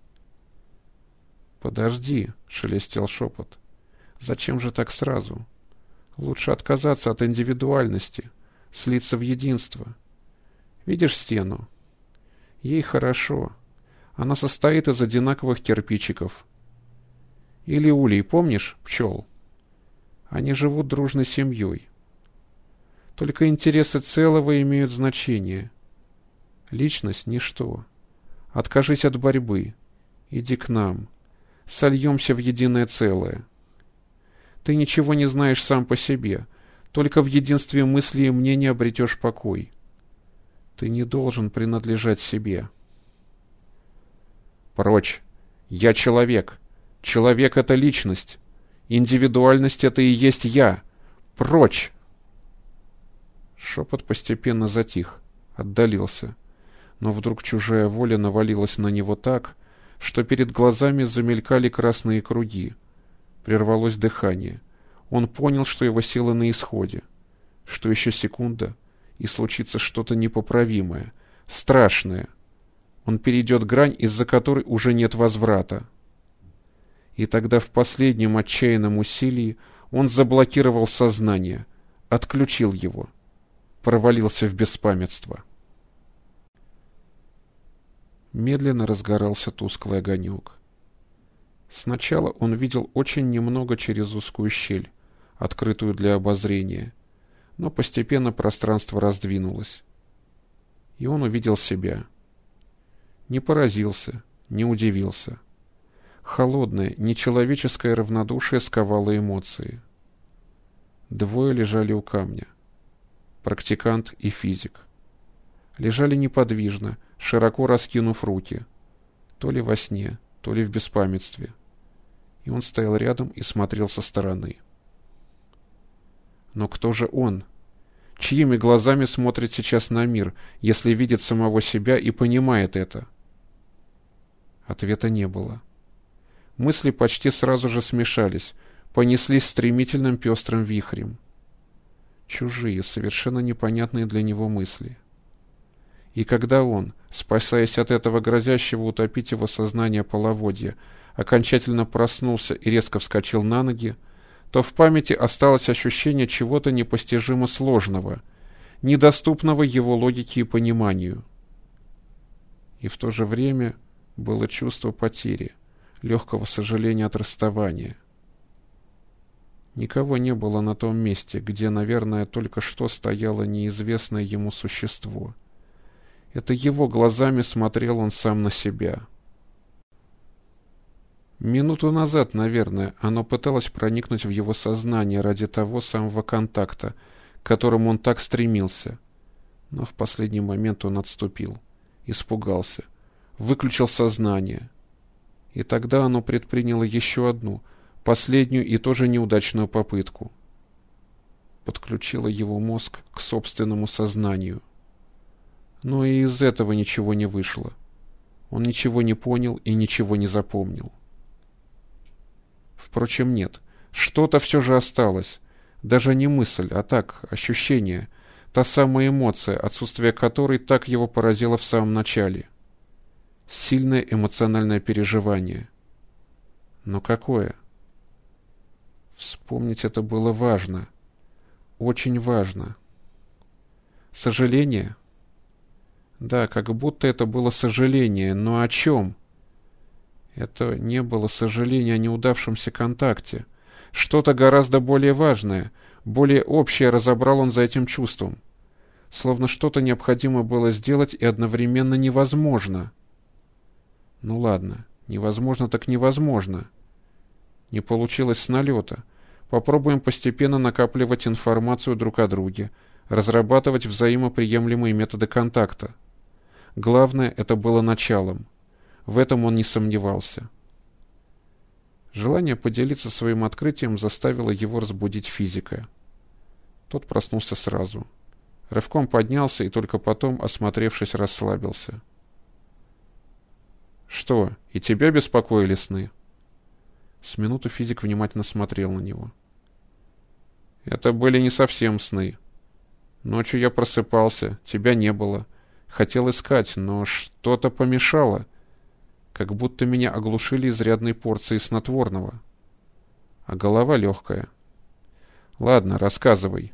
«Подожди», — шелестел шепот. «Зачем же так сразу? Лучше отказаться от индивидуальности, слиться в единство. Видишь стену? Ей хорошо. Она состоит из одинаковых кирпичиков. Или улей, помнишь, пчел? Они живут дружной семьей. Только интересы целого имеют значение. Личность — ничто. Откажись от борьбы. Иди к нам. Сольемся в единое целое. Ты ничего не знаешь сам по себе. Только в единстве мысли и мнений обретешь покой. Ты не должен принадлежать себе. Прочь. Я человек. Человек — это личность. Индивидуальность — это и есть я. Прочь. Шепот постепенно затих, отдалился, но вдруг чужая воля навалилась на него так, что перед глазами замелькали красные круги. Прервалось дыхание. Он понял, что его силы на исходе, что еще секунда, и случится что-то непоправимое, страшное. Он перейдет грань, из-за которой уже нет возврата. И тогда в последнем отчаянном усилии он заблокировал сознание, отключил его, провалился в беспамятство. Медленно разгорался тусклый огонек. Сначала он видел очень немного через узкую щель, открытую для обозрения, но постепенно пространство раздвинулось. И он увидел себя. Не поразился, не удивился. Холодное, нечеловеческое равнодушие сковало эмоции. Двое лежали у камня. Практикант и физик. Лежали неподвижно, широко раскинув руки. То ли во сне, то ли в беспамятстве. И он стоял рядом и смотрел со стороны. Но кто же он? Чьими глазами смотрит сейчас на мир, если видит самого себя и понимает это? Ответа не было. Мысли почти сразу же смешались, понеслись стремительным пестрым вихрем. Чужие, совершенно непонятные для него мысли. И когда он, спасаясь от этого грозящего утопить его сознание половодья, окончательно проснулся и резко вскочил на ноги, то в памяти осталось ощущение чего-то непостижимо сложного, недоступного его логике и пониманию. И в то же время было чувство потери, легкого сожаления от расставания. Никого не было на том месте, где, наверное, только что стояло неизвестное ему существо. Это его глазами смотрел он сам на себя. Минуту назад, наверное, оно пыталось проникнуть в его сознание ради того самого контакта, к которому он так стремился. Но в последний момент он отступил, испугался, выключил сознание. И тогда оно предприняло еще одну, последнюю и тоже неудачную попытку. Подключило его мозг к собственному сознанию. Но и из этого ничего не вышло. Он ничего не понял и ничего не запомнил. Впрочем, нет, что-то все же осталось. Даже не мысль, а так, ощущение, та самая эмоция, отсутствие которой так его поразило в самом начале. Сильное эмоциональное переживание. Но какое? Вспомнить это было важно. Очень важно. Сожаление? Да, как будто это было сожаление, но о чем? Это не было сожаление о неудавшемся контакте. Что-то гораздо более важное, более общее разобрал он за этим чувством. Словно что-то необходимо было сделать и одновременно невозможно. Ну ладно, невозможно так невозможно. Не получилось с налета. Попробуем постепенно накапливать информацию друг о друге, разрабатывать взаимоприемлемые методы контакта. Главное, это было началом. В этом он не сомневался. Желание поделиться своим открытием заставило его разбудить физика. Тот проснулся сразу. Рывком поднялся и только потом, осмотревшись, расслабился. «Что, и тебя беспокоили сны?» С минуту физик внимательно смотрел на него. «Это были не совсем сны. Ночью я просыпался, тебя не было. Хотел искать, но что-то помешало. Как будто меня оглушили изрядной порцией снотворного. А голова легкая. Ладно, рассказывай».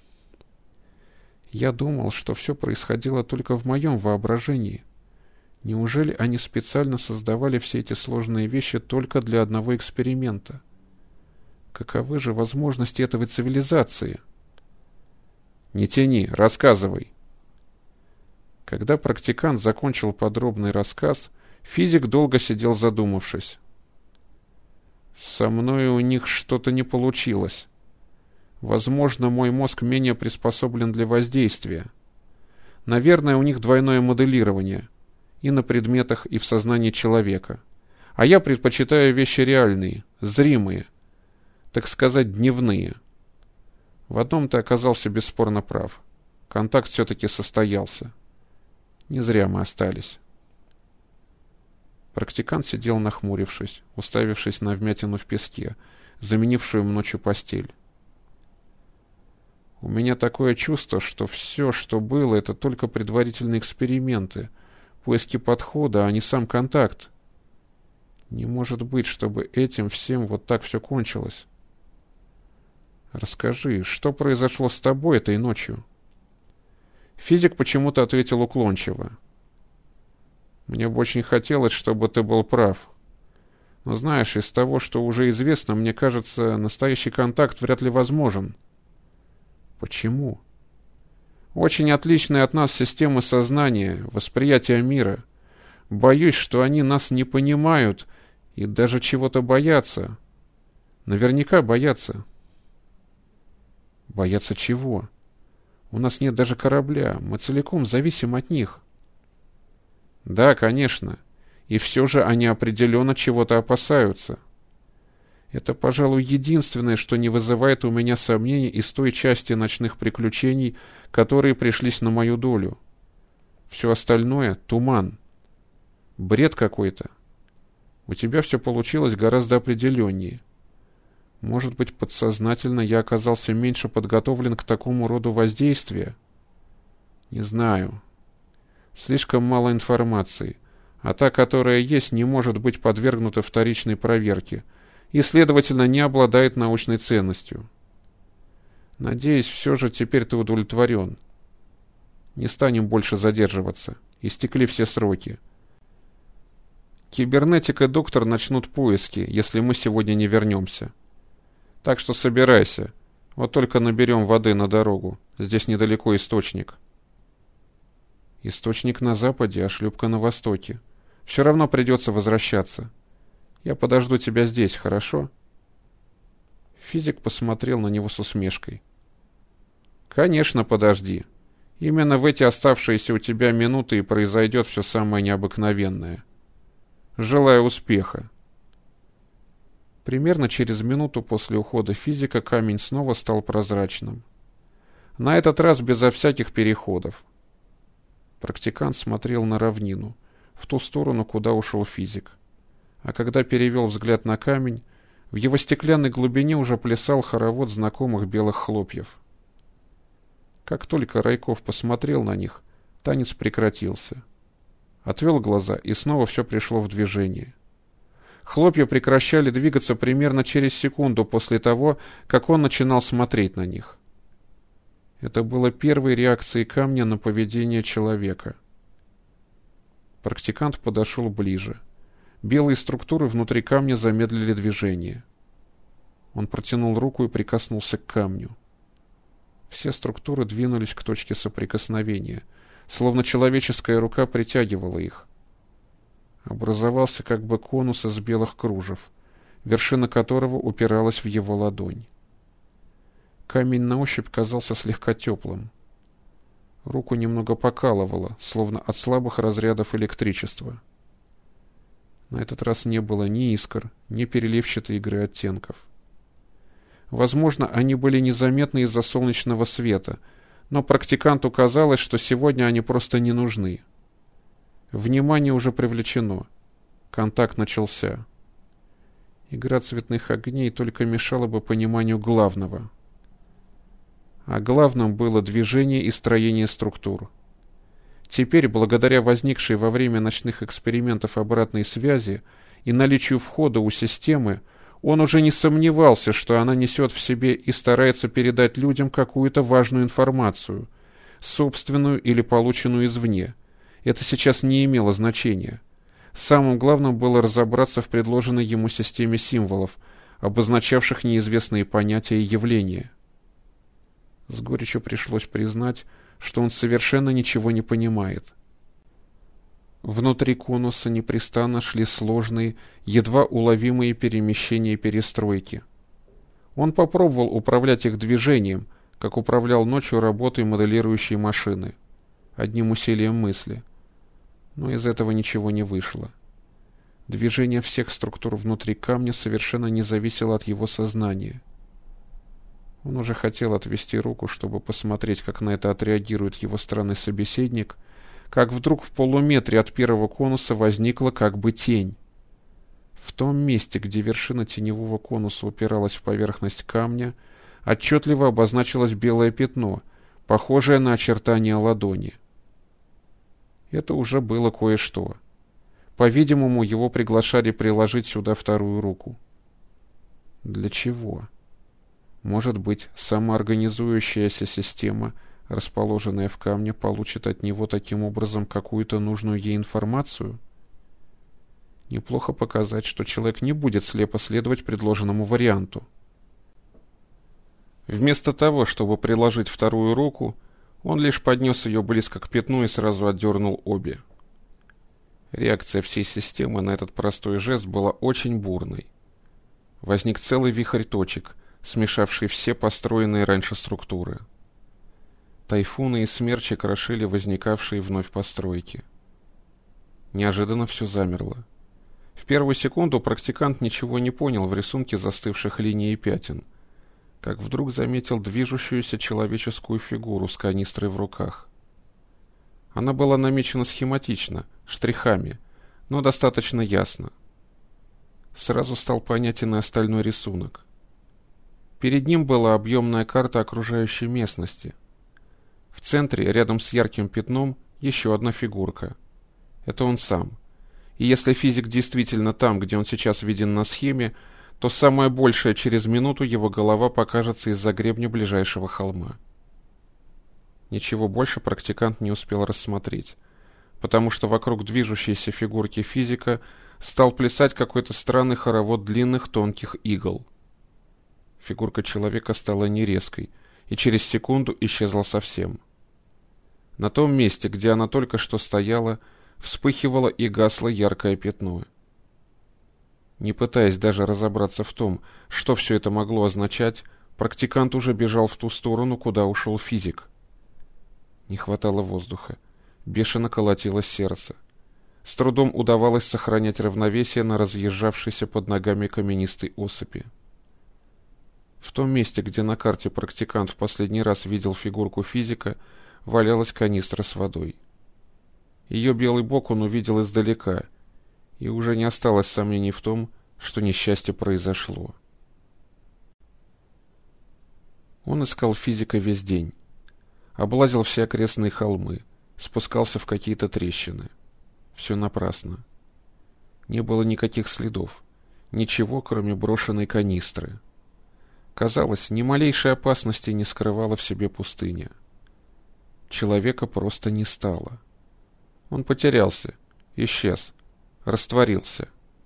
Я думал, что все происходило только в моем воображении. Неужели они специально создавали все эти сложные вещи только для одного эксперимента? Каковы же возможности этой цивилизации? Не тяни, рассказывай. Когда практикант закончил подробный рассказ, физик долго сидел задумавшись. Со мной у них что-то не получилось. Возможно, мой мозг менее приспособлен для воздействия. Наверное, у них двойное моделирование. И на предметах, и в сознании человека. А я предпочитаю вещи реальные, зримые. Так сказать, дневные. В одном ты оказался бесспорно прав. Контакт все-таки состоялся. Не зря мы остались. Практикант сидел нахмурившись, уставившись на вмятину в песке, заменившую им ночью постель. У меня такое чувство, что все, что было, это только предварительные эксперименты, поиски подхода, а не сам контакт. Не может быть, чтобы этим всем вот так все кончилось. Расскажи, что произошло с тобой этой ночью? Физик почему-то ответил уклончиво. Мне бы очень хотелось, чтобы ты был прав. Но знаешь, из того, что уже известно, мне кажется, настоящий контакт вряд ли возможен. Почему? Очень отличные от нас системы сознания, восприятия мира. Боюсь, что они нас не понимают и даже чего-то боятся. Наверняка боятся. Боятся чего? У нас нет даже корабля, мы целиком зависим от них. Да, конечно. И все же они определенно чего-то опасаются. Это, пожалуй, единственное, что не вызывает у меня сомнений из той части ночных приключений, которые пришлись на мою долю. Все остальное — туман. Бред какой-то. У тебя все получилось гораздо определеннее. Может быть, подсознательно я оказался меньше подготовлен к такому роду воздействия? Не знаю. Слишком мало информации, а та, которая есть, не может быть подвергнута вторичной проверке и, следовательно, не обладает научной ценностью. Надеюсь, все же теперь ты удовлетворен. Не станем больше задерживаться. Истекли все сроки. Кибернетик и доктор начнут поиски, если мы сегодня не вернемся. Так что собирайся. Вот только наберем воды на дорогу. Здесь недалеко источник. Источник на западе, а шлюпка на востоке. Все равно придется возвращаться. Я подожду тебя здесь, хорошо?» Физик посмотрел на него с усмешкой. «Конечно, подожди. Именно в эти оставшиеся у тебя минуты и произойдет все самое необыкновенное. Желаю успеха». Примерно через минуту после ухода физика камень снова стал прозрачным. На этот раз безо всяких переходов. Практикант смотрел на равнину, в ту сторону, куда ушел физик. А когда перевел взгляд на камень, в его стеклянной глубине уже плясал хоровод знакомых белых хлопьев. Как только Райков посмотрел на них, танец прекратился. Отвел глаза, и снова все пришло в движение. Хлопья прекращали двигаться примерно через секунду после того, как он начинал смотреть на них. Это было первой реакцией камня на поведение человека. Практикант подошел ближе. Белые структуры внутри камня замедлили движение. Он протянул руку и прикоснулся к камню. Все структуры двинулись к точке соприкосновения, словно человеческая рука притягивала их. Образовался как бы конус из белых кружев, вершина которого упиралась в его ладонь. Камень на ощупь казался слегка теплым. Руку немного покалывало, словно от слабых разрядов электричества. На этот раз не было ни искр, ни переливчатой игры оттенков. Возможно, они были незаметны из-за солнечного света, но практиканту казалось, что сегодня они просто не нужны. Внимание уже привлечено. Контакт начался. Игра цветных огней только мешала бы пониманию главного. А главным было движение и строение структур. Теперь, благодаря возникшей во время ночных экспериментов обратной связи и наличию входа у системы, он уже не сомневался, что она несет в себе и старается передать людям какую-то важную информацию, собственную или полученную извне. Это сейчас не имело значения. Самым главным было разобраться в предложенной ему системе символов, обозначавших неизвестные понятия и явления. С горечью пришлось признать, что он совершенно ничего не понимает. Внутри конуса непрестанно шли сложные, едва уловимые перемещения и перестройки. Он попробовал управлять их движением, как управлял ночью работой моделирующей машины, одним усилием мысли. Но из этого ничего не вышло. Движение всех структур внутри камня совершенно не зависело от его сознания. Он уже хотел отвести руку, чтобы посмотреть, как на это отреагирует его странный собеседник, как вдруг в полуметре от первого конуса возникла как бы тень. В том месте, где вершина теневого конуса упиралась в поверхность камня, отчетливо обозначилось белое пятно, похожее на очертания ладони. Это уже было кое-что. По-видимому, его приглашали приложить сюда вторую руку. Для чего? Может быть, самоорганизующаяся система, расположенная в камне, получит от него таким образом какую-то нужную ей информацию? Неплохо показать, что человек не будет слепо следовать предложенному варианту. Вместо того, чтобы приложить вторую руку, он лишь поднес ее близко к пятну и сразу отдернул обе. Реакция всей системы на этот простой жест была очень бурной. Возник целый вихрь точек, смешавший все построенные раньше структуры. Тайфуны и смерчи крошили возникавшие вновь постройки. Неожиданно все замерло. В первую секунду практикант ничего не понял в рисунке застывших линий и пятен, как вдруг заметил движущуюся человеческую фигуру с канистрой в руках. Она была намечена схематично, штрихами, но достаточно ясно. Сразу стал понятен и остальной рисунок. Перед ним была объемная карта окружающей местности. В центре, рядом с ярким пятном, еще одна фигурка. Это он сам. И если физик действительно там, где он сейчас виден на схеме, то самое большее через минуту его голова покажется из-за гребня ближайшего холма. Ничего больше практикант не успел рассмотреть, потому что вокруг движущейся фигурки физика стал плясать какой-то странный хоровод длинных тонких игл. Фигурка человека стала нерезкой и через секунду исчезла совсем. На том месте, где она только что стояла, вспыхивало и гасло яркое пятно. Не пытаясь даже разобраться в том, что все это могло означать, практикант уже бежал в ту сторону, куда ушел физик. Не хватало воздуха. Бешено колотилось сердце. С трудом удавалось сохранять равновесие на разъезжавшейся под ногами каменистой осыпи. В том месте, где на карте практикант в последний раз видел фигурку физика, валялась канистра с водой. Ее белый бок он увидел издалека, и уже не осталось сомнений в том, что несчастье произошло. Он искал физика весь день. Облазил все окрестные холмы, спускался в какие-то трещины. Все напрасно. Не было никаких следов, ничего, кроме брошенной канистры. Казалось, ни малейшей опасности не скрывала в себе пустыня. Человека просто не стало. Он потерялся, исчез, растворился.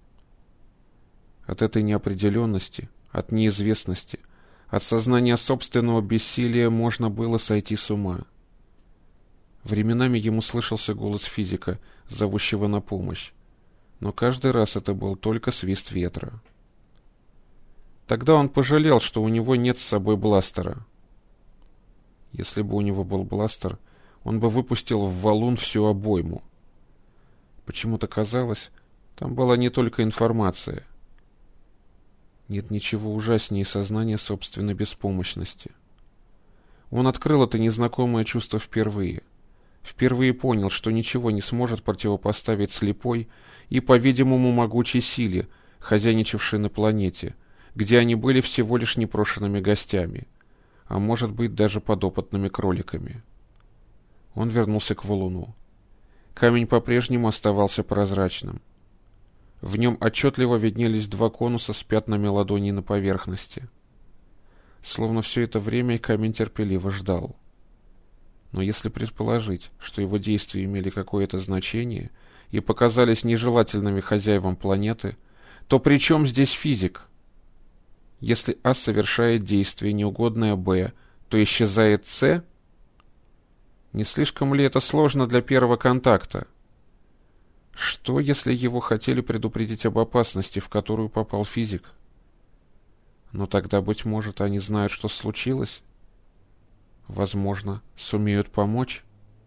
От этой неопределенности, от неизвестности, от сознания собственного бессилия можно было сойти с ума. Временами ему слышался голос физика, зовущего на помощь, но каждый раз это был только свист ветра. Тогда он пожалел, что у него нет с собой бластера. Если бы у него был бластер, он бы выпустил в валун всю обойму. Почему-то казалось, там была не только информация. Нет ничего ужаснее сознания собственной беспомощности. Он открыл это незнакомое чувство впервые. Впервые понял, что ничего не сможет противопоставить слепой и, по-видимому, могучей силе, хозяйничавшей на планете, где они были всего лишь непрошенными гостями, а может быть даже подопытными кроликами. Он вернулся к валуну. Камень по-прежнему оставался прозрачным. В нем отчетливо виднелись два конуса с пятнами ладоней на поверхности. Словно все это время камень терпеливо ждал. Но если предположить, что его действия имели какое-то значение и показались нежелательными хозяевам планеты, то при чем здесь физик? Если А совершает действие, неугодное Б, то исчезает С? Не слишком ли это сложно для первого контакта? Что, если его хотели предупредить об опасности, в которую попал физик? Но тогда, быть может, они знают, что случилось? Возможно, сумеют помочь?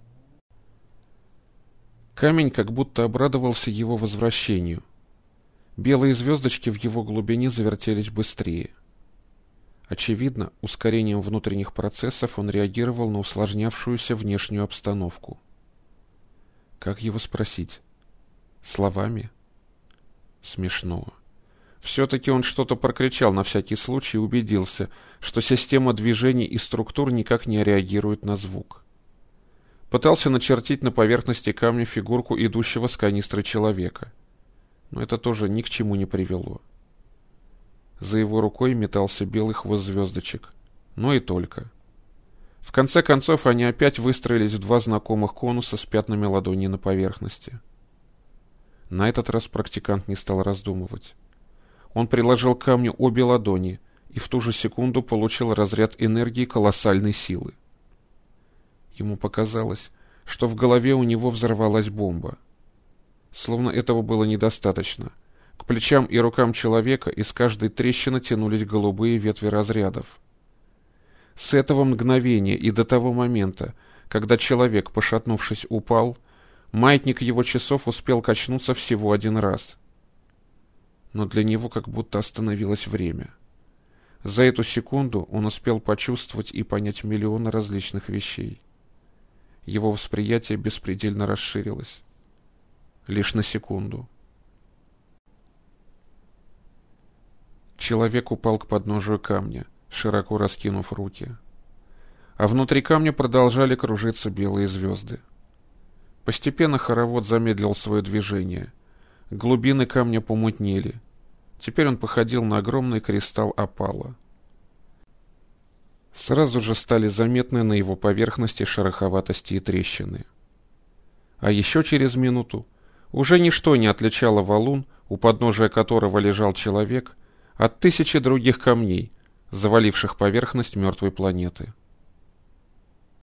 Камень как будто обрадовался его возвращению. Белые звездочки в его глубине завертелись быстрее. Очевидно, ускорением внутренних процессов он реагировал на усложнявшуюся внешнюю обстановку. Как его спросить? Словами? Смешно. Все-таки он что-то прокричал на всякий случай и убедился, что система движений и структур никак не реагирует на звук. Пытался начертить на поверхности камня фигурку идущего с канистры человека. Но это тоже ни к чему не привело. За его рукой метался белый хвост звездочек. Но и только. В конце концов они опять выстроились в два знакомых конуса с пятнами ладоней на поверхности. На этот раз практикант не стал раздумывать. Он приложил к камню обе ладони и в ту же секунду получил разряд энергии колоссальной силы. Ему показалось, что в голове у него взорвалась бомба. Словно этого было недостаточно. К плечам и рукам человека из каждой трещины тянулись голубые ветви разрядов. С этого мгновения и до того момента, когда человек, пошатнувшись, упал, маятник его часов успел качнуться всего один раз. Но для него как будто остановилось время. За эту секунду он успел почувствовать и понять миллионы различных вещей. Его восприятие беспредельно расширилось. Лишь на секунду. Человек упал к подножию камня, широко раскинув руки. А внутри камня продолжали кружиться белые звезды. Постепенно хоровод замедлил свое движение. Глубины камня помутнели. Теперь он походил на огромный кристалл опала. Сразу же стали заметны на его поверхности шероховатости и трещины. А еще через минуту уже ничто не отличало валун у подножия которого лежал человек, от тысячи других камней, заваливших поверхность мертвой планеты.